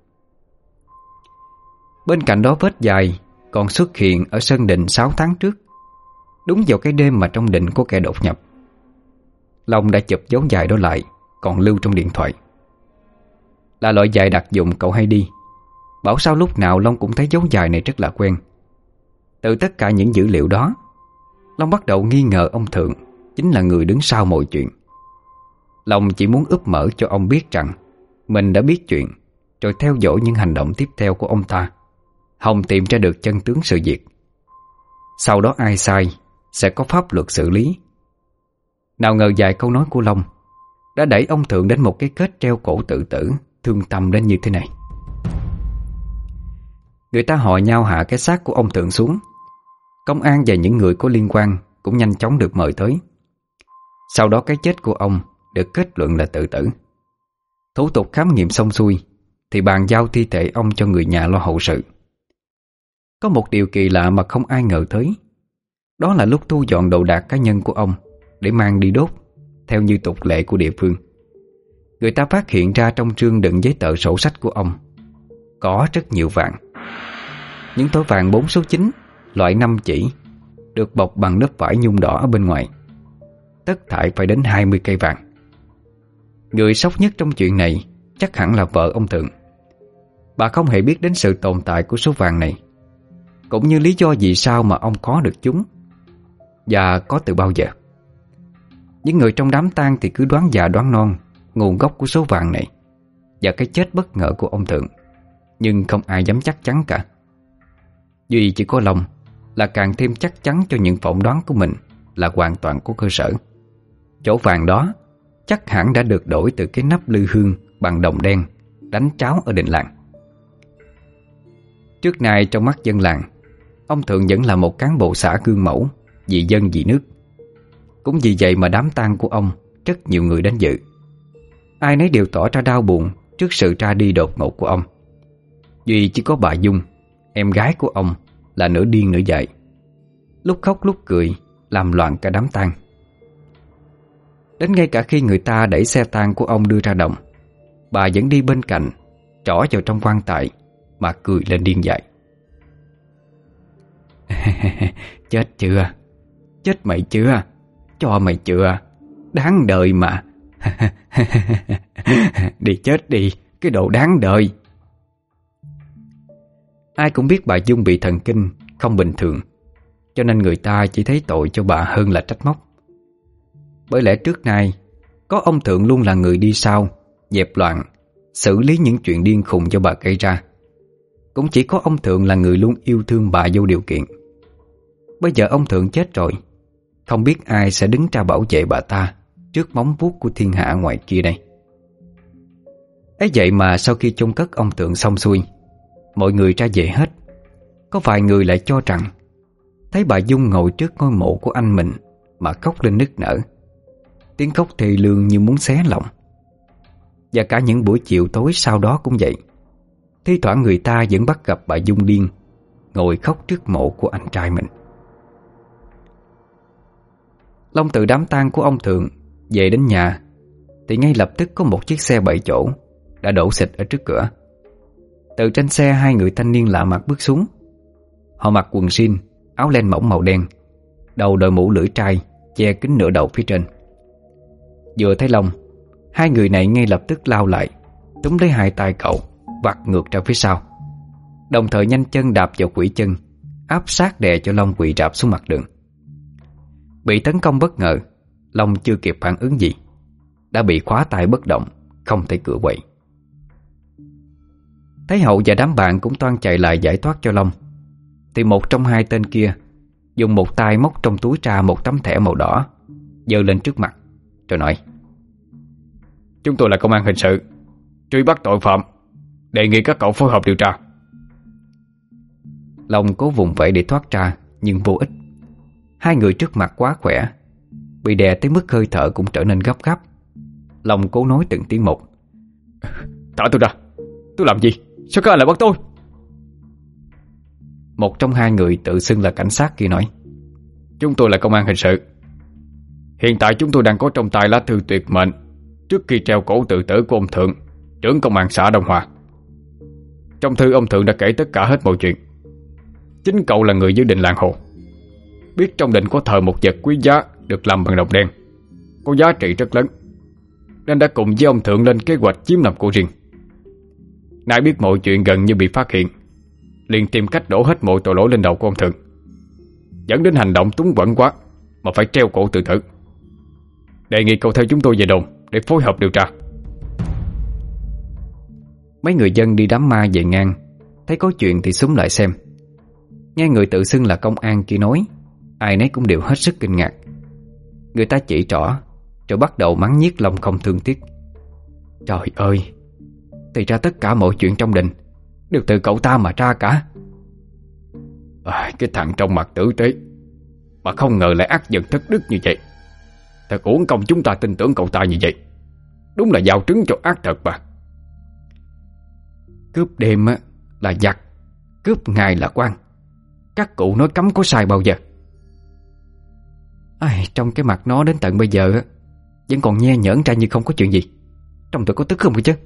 Bên cạnh đó vết dài còn xuất hiện ở sân đình sáu tháng trước, đúng vào cái đêm mà trong đình có kẻ đột nhập. Long đã chụp dấu dài đó lại, còn lưu trong điện thoại. Là loại dài đặc dụng cậu hay đi, bảo sao lúc nào Long cũng thấy dấu dài này rất là quen. Từ tất cả những dữ liệu đó, Long bắt đầu nghi ngờ ông Thượng chính là người đứng sau mọi chuyện. Long chỉ muốn úp mở cho ông biết rằng mình đã biết chuyện, rồi theo dõi những hành động tiếp theo của ông ta, hòng tìm ra được chân tướng sự việc. Sau đó ai sai sẽ có pháp luật xử lý. Nào ngờ vài câu nói của Long đã đẩy ông Thượng đến một cái kết treo cổ tự tử thương tâm đến như thế này. Người ta hỏi nhau hạ cái xác của ông Thượng xuống. Công an và những người có liên quan cũng nhanh chóng được mời tới. Sau đó cái chết của ông được kết luận là tự tử. Thủ tục khám nghiệm xong xuôi thì bàn giao thi thể ông cho người nhà lo hậu sự. Có một điều kỳ lạ mà không ai ngờ tới, đó là lúc thu dọn đồ đạc cá nhân của ông để mang đi đốt theo như tục lệ của địa phương, người ta phát hiện ra trong trương đựng giấy tờ sổ sách của ông có rất nhiều vàng. Những túi vàng bốn số chín loại năm chỉ được bọc bằng lớp vải nhung đỏ ở bên ngoài. Tất thảy phải đến hai mươi cây vàng. Người sốc nhất trong chuyện này chắc hẳn là vợ ông Thượng. Bà không hề biết đến sự tồn tại của số vàng này, cũng như lý do vì sao mà ông có được chúng, và có từ bao giờ. Những người trong đám tang thì cứ đoán già đoán non nguồn gốc của số vàng này và cái chết bất ngờ của ông Thượng, nhưng không ai dám chắc chắn cả. Duy chỉ có Long là càng thêm chắc chắn cho những phỏng đoán của mình là hoàn toàn có cơ sở. Chỗ vàng đó chắc hẳn đã được đổi từ cái nắp lư hương bằng đồng đen đánh tráo ở đình làng. Trước nay trong mắt dân làng, ông Thượng vẫn là một cán bộ xã gương mẫu, vì dân vì nước. Cũng vì vậy mà đám tang của ông rất nhiều người đến dự. Ai nấy đều tỏ ra đau buồn trước sự ra đi đột ngột của ông. Duy chỉ có bà Dung, em gái của ông, là nửa điên nửa dại, lúc khóc lúc cười, làm loạn cả đám tang. Đến ngay cả khi người ta đẩy xe tang của ông đưa ra đồng, bà vẫn đi bên cạnh, trỏ vào trong quan tài mà cười lên điên dại. Chết chưa? Chết mày chưa? Cho mày chưa? Đáng đời mà. Đi chết đi, cái đồ đáng đời. Ai cũng biết bà Dung bị thần kinh không bình thường, cho nên người ta chỉ thấy tội cho bà hơn là trách móc. Bởi lẽ trước nay có ông Thượng luôn là người đi sau, dẹp loạn, xử lý những chuyện điên khùng do bà gây ra. Cũng chỉ có ông Thượng là người luôn yêu thương bà vô điều kiện. Bây giờ ông Thượng chết rồi, không biết ai sẽ đứng ra bảo vệ bà ta trước móng vuốt của thiên hạ ngoài kia đây. Ấy vậy mà sau khi chôn cất ông Thượng xong xuôi, mọi người ra về hết. Có vài người lại cho rằng thấy bà Dung ngồi trước ngôi mộ của anh mình mà khóc lên nức nở, tiếng khóc thê lương như muốn xé lòng. Và cả những buổi chiều tối sau đó cũng vậy. Thi thoảng người ta vẫn bắt gặp bà Dung điên ngồi khóc trước mộ của anh trai mình. Long từ đám tang của ông Thượng về đến nhà thì ngay lập tức có một chiếc xe bảy chỗ đã đổ xịch ở trước cửa. Từ trên xe hai người thanh niên lạ mặt bước xuống. Họ mặc quần jean, áo len mỏng màu đen, đầu đội mũ lưỡi trai che kín nửa đầu phía trên. Vừa thấy Long, hai người này ngay lập tức lao lại, túm lấy hai tay cậu, vặt ngược ra phía sau, đồng thời nhanh chân đạp vào quỷ chân, áp sát đè cho Long quỵ rạp xuống mặt đường. Bị tấn công bất ngờ, Long chưa kịp phản ứng gì đã bị khóa tay bất động, không thể cựa quậy. Thấy Hậu và đám bạn cũng toan chạy lại giải thoát cho Long, thì một trong hai tên kia dùng một tay móc trong túi ra một tấm thẻ màu đỏ, giơ lên trước mặt rồi nói: Chúng tôi là công an hình sự, truy bắt tội phạm, đề nghị các cậu phối hợp điều tra. Long cố vùng vẫy để thoát ra nhưng vô ích. Hai người trước mặt quá khỏe, bị đè tới mức hơi thở cũng trở nên gấp gáp. Long cố nói từng tiếng một: Thả tôi ra, tôi làm gì? Sao các anh lại bắt tôi? Một trong hai người tự xưng là cảnh sát kia nói: Chúng tôi là công an hình sự. Hiện tại chúng tôi đang có trong tay lá thư tuyệt mệnh trước khi treo cổ tự tử của ông Thượng, trưởng công an xã Đông Hòa. Trong thư ông Thượng đã kể tất cả hết mọi chuyện. Chính cậu là người giữ định làng Hồ, biết trong định có thờ một vật quý giá được làm bằng đồng đen, có giá trị rất lớn, nên đã cùng với ông Thượng lên kế hoạch chiếm làm của riêng. Nay biết mọi chuyện gần như bị phát hiện, liền tìm cách đổ hết mọi tội lỗi lên đầu của ông Thượng, dẫn đến hành động túng quẫn quá mà phải treo cổ tự tử. Đề nghị cậu theo chúng tôi về đồn để phối hợp điều tra. Mấy người dân đi đám ma về ngang, thấy có chuyện thì xúm lại xem. Nghe người tự xưng là công an kia nói, ai nấy cũng đều hết sức kinh ngạc. Người ta chỉ trỏ rồi bắt đầu mắng nhiếc Long không thương tiếc. Trời ơi, thì ra tất cả mọi chuyện trong đình đều từ cậu ta mà ra cả. À, cái thằng trong mặt tử tế mà không ngờ lại ác dần thất đức như vậy. Thật uổng công chúng ta tin tưởng cậu ta như vậy. Đúng là giao trứng cho ác thật mà. Cướp đêm á là giặc, cướp ngày là quan. Các cụ nói cấm có sai bao giờ. Ai, trong cái mặt nó đến tận bây giờ á vẫn còn nhe nhởn ra như không có chuyện gì. Trong tôi có tức không cơ chứ.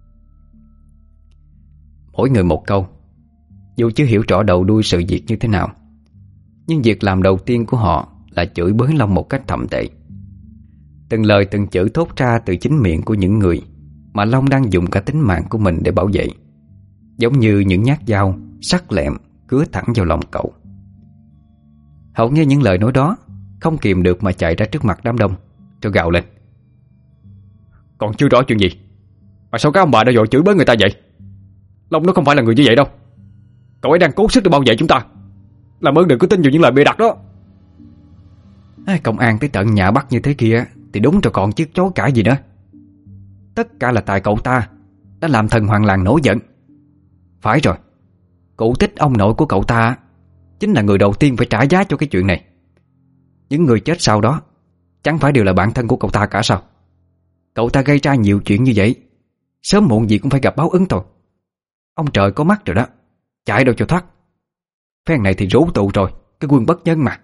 Mỗi người một câu. Dù chưa hiểu rõ đầu đuôi sự việc như thế nào, nhưng việc làm đầu tiên của họ là chửi bới Long một cách thậm tệ. Từng lời từng chữ thốt ra từ chính miệng của những người mà Long đang dùng cả tính mạng của mình để bảo vệ, giống như những nhát dao sắc lẹm cứa thẳng vào lòng cậu. Hậu nghe những lời nói đó, không kìm được mà chạy ra trước mặt đám đông rồi gào lên: Còn chưa rõ chuyện gì mà sao các ông bà đã vội chửi bới người ta vậy? Long nó không phải là người như vậy đâu. Cậu ấy đang cố sức để bảo vệ chúng ta. Làm ơn đừng có tin vào những lời bịa đặt đó. Công an tới tận nhà bắt như thế kia thì đúng rồi còn chứ chối cãi gì nữa. Tất cả là tại cậu ta đã làm thần hoàng làng nổi giận. Phải rồi, cụ tích ông nội của cậu ta chính là người đầu tiên phải trả giá cho cái chuyện này. Những người chết sau đó chẳng phải đều là bạn thân của cậu ta cả sao? Cậu ta gây ra nhiều chuyện như vậy, sớm muộn gì cũng phải gặp báo ứng thôi. Ông trời có mắt rồi đó, chạy đâu cho thoát. Phen này thì rú tụ rồi, cái quân bất nhân mà.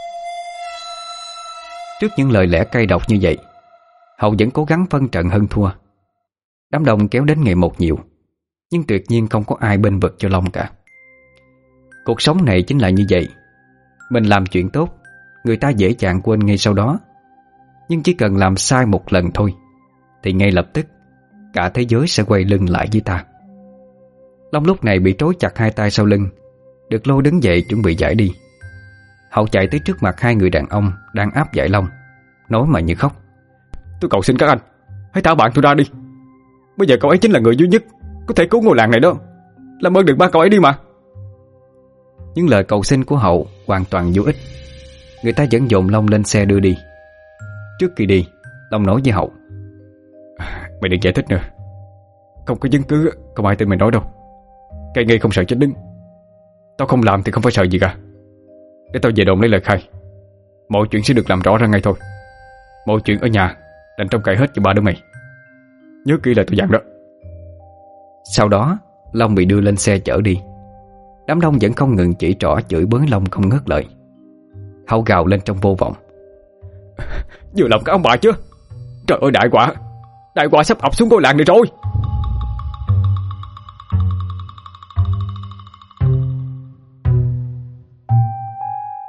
Trước những lời lẽ cay độc như vậy, Hậu vẫn cố gắng phân trận hơn thua. Đám đông kéo đến ngày một nhiều, nhưng tuyệt nhiên không có ai bên vực cho Long cả. Cuộc sống này chính là như vậy. Mình làm chuyện tốt, người ta dễ dàng quên ngay sau đó. Nhưng chỉ cần làm sai một lần thôi thì ngay lập tức cả thế giới sẽ quay lưng lại với ta. Long lúc này bị trói chặt hai tay sau lưng, được lôi đứng dậy chuẩn bị giải đi. Hậu chạy tới trước mặt hai người đàn ông đang áp giải Long, nói mà như khóc: Tôi cầu xin các anh, hãy thả bạn tôi ra đi. Bây giờ cậu ấy chính là người duy nhất có thể cứu ngôi làng này đó. Làm ơn đừng bắt cậu ấy đi mà. Những lời cầu xin của Hậu hoàn toàn vô ích. Người ta vẫn dồn Long lên xe đưa đi. Trước khi đi, Long nói với Hậu: Mày đừng giải thích nữa. Không có chứng cứ, không ai tin mày nói đâu. Cây nghi không sợ chết đứng. Tao không làm thì không phải sợ gì cả. Để tao về đồn lấy lời khai. Mọi chuyện sẽ được làm rõ ra ngay thôi. Mọi chuyện ở nhà đành trông cậy hết cho ba đứa mày. Nhớ kỹ lời tôi dặn đó. Sau đó Long bị đưa lên xe chở đi. Đám đông vẫn không ngừng chỉ trỏ chửi bới Long không ngớt lời. Hậu gào lên trong vô vọng: Vừa lòng các ông bà chứ. Trời ơi đại quả, đại quả sắp ập xuống ngôi làng này rồi.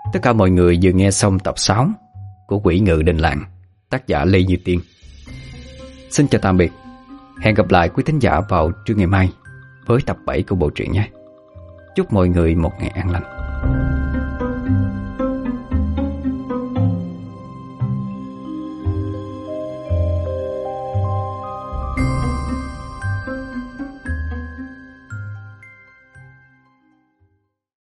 Tất cả mọi người vừa nghe xong tập sáu của Quỷ Ngự Đình Làng, tác giả Lê Như Tiên. Xin chào tạm biệt. Hẹn gặp lại quý thính giả vào trưa ngày mai với tập bảy của bộ truyện nhé. Chúc mọi người một ngày an lành.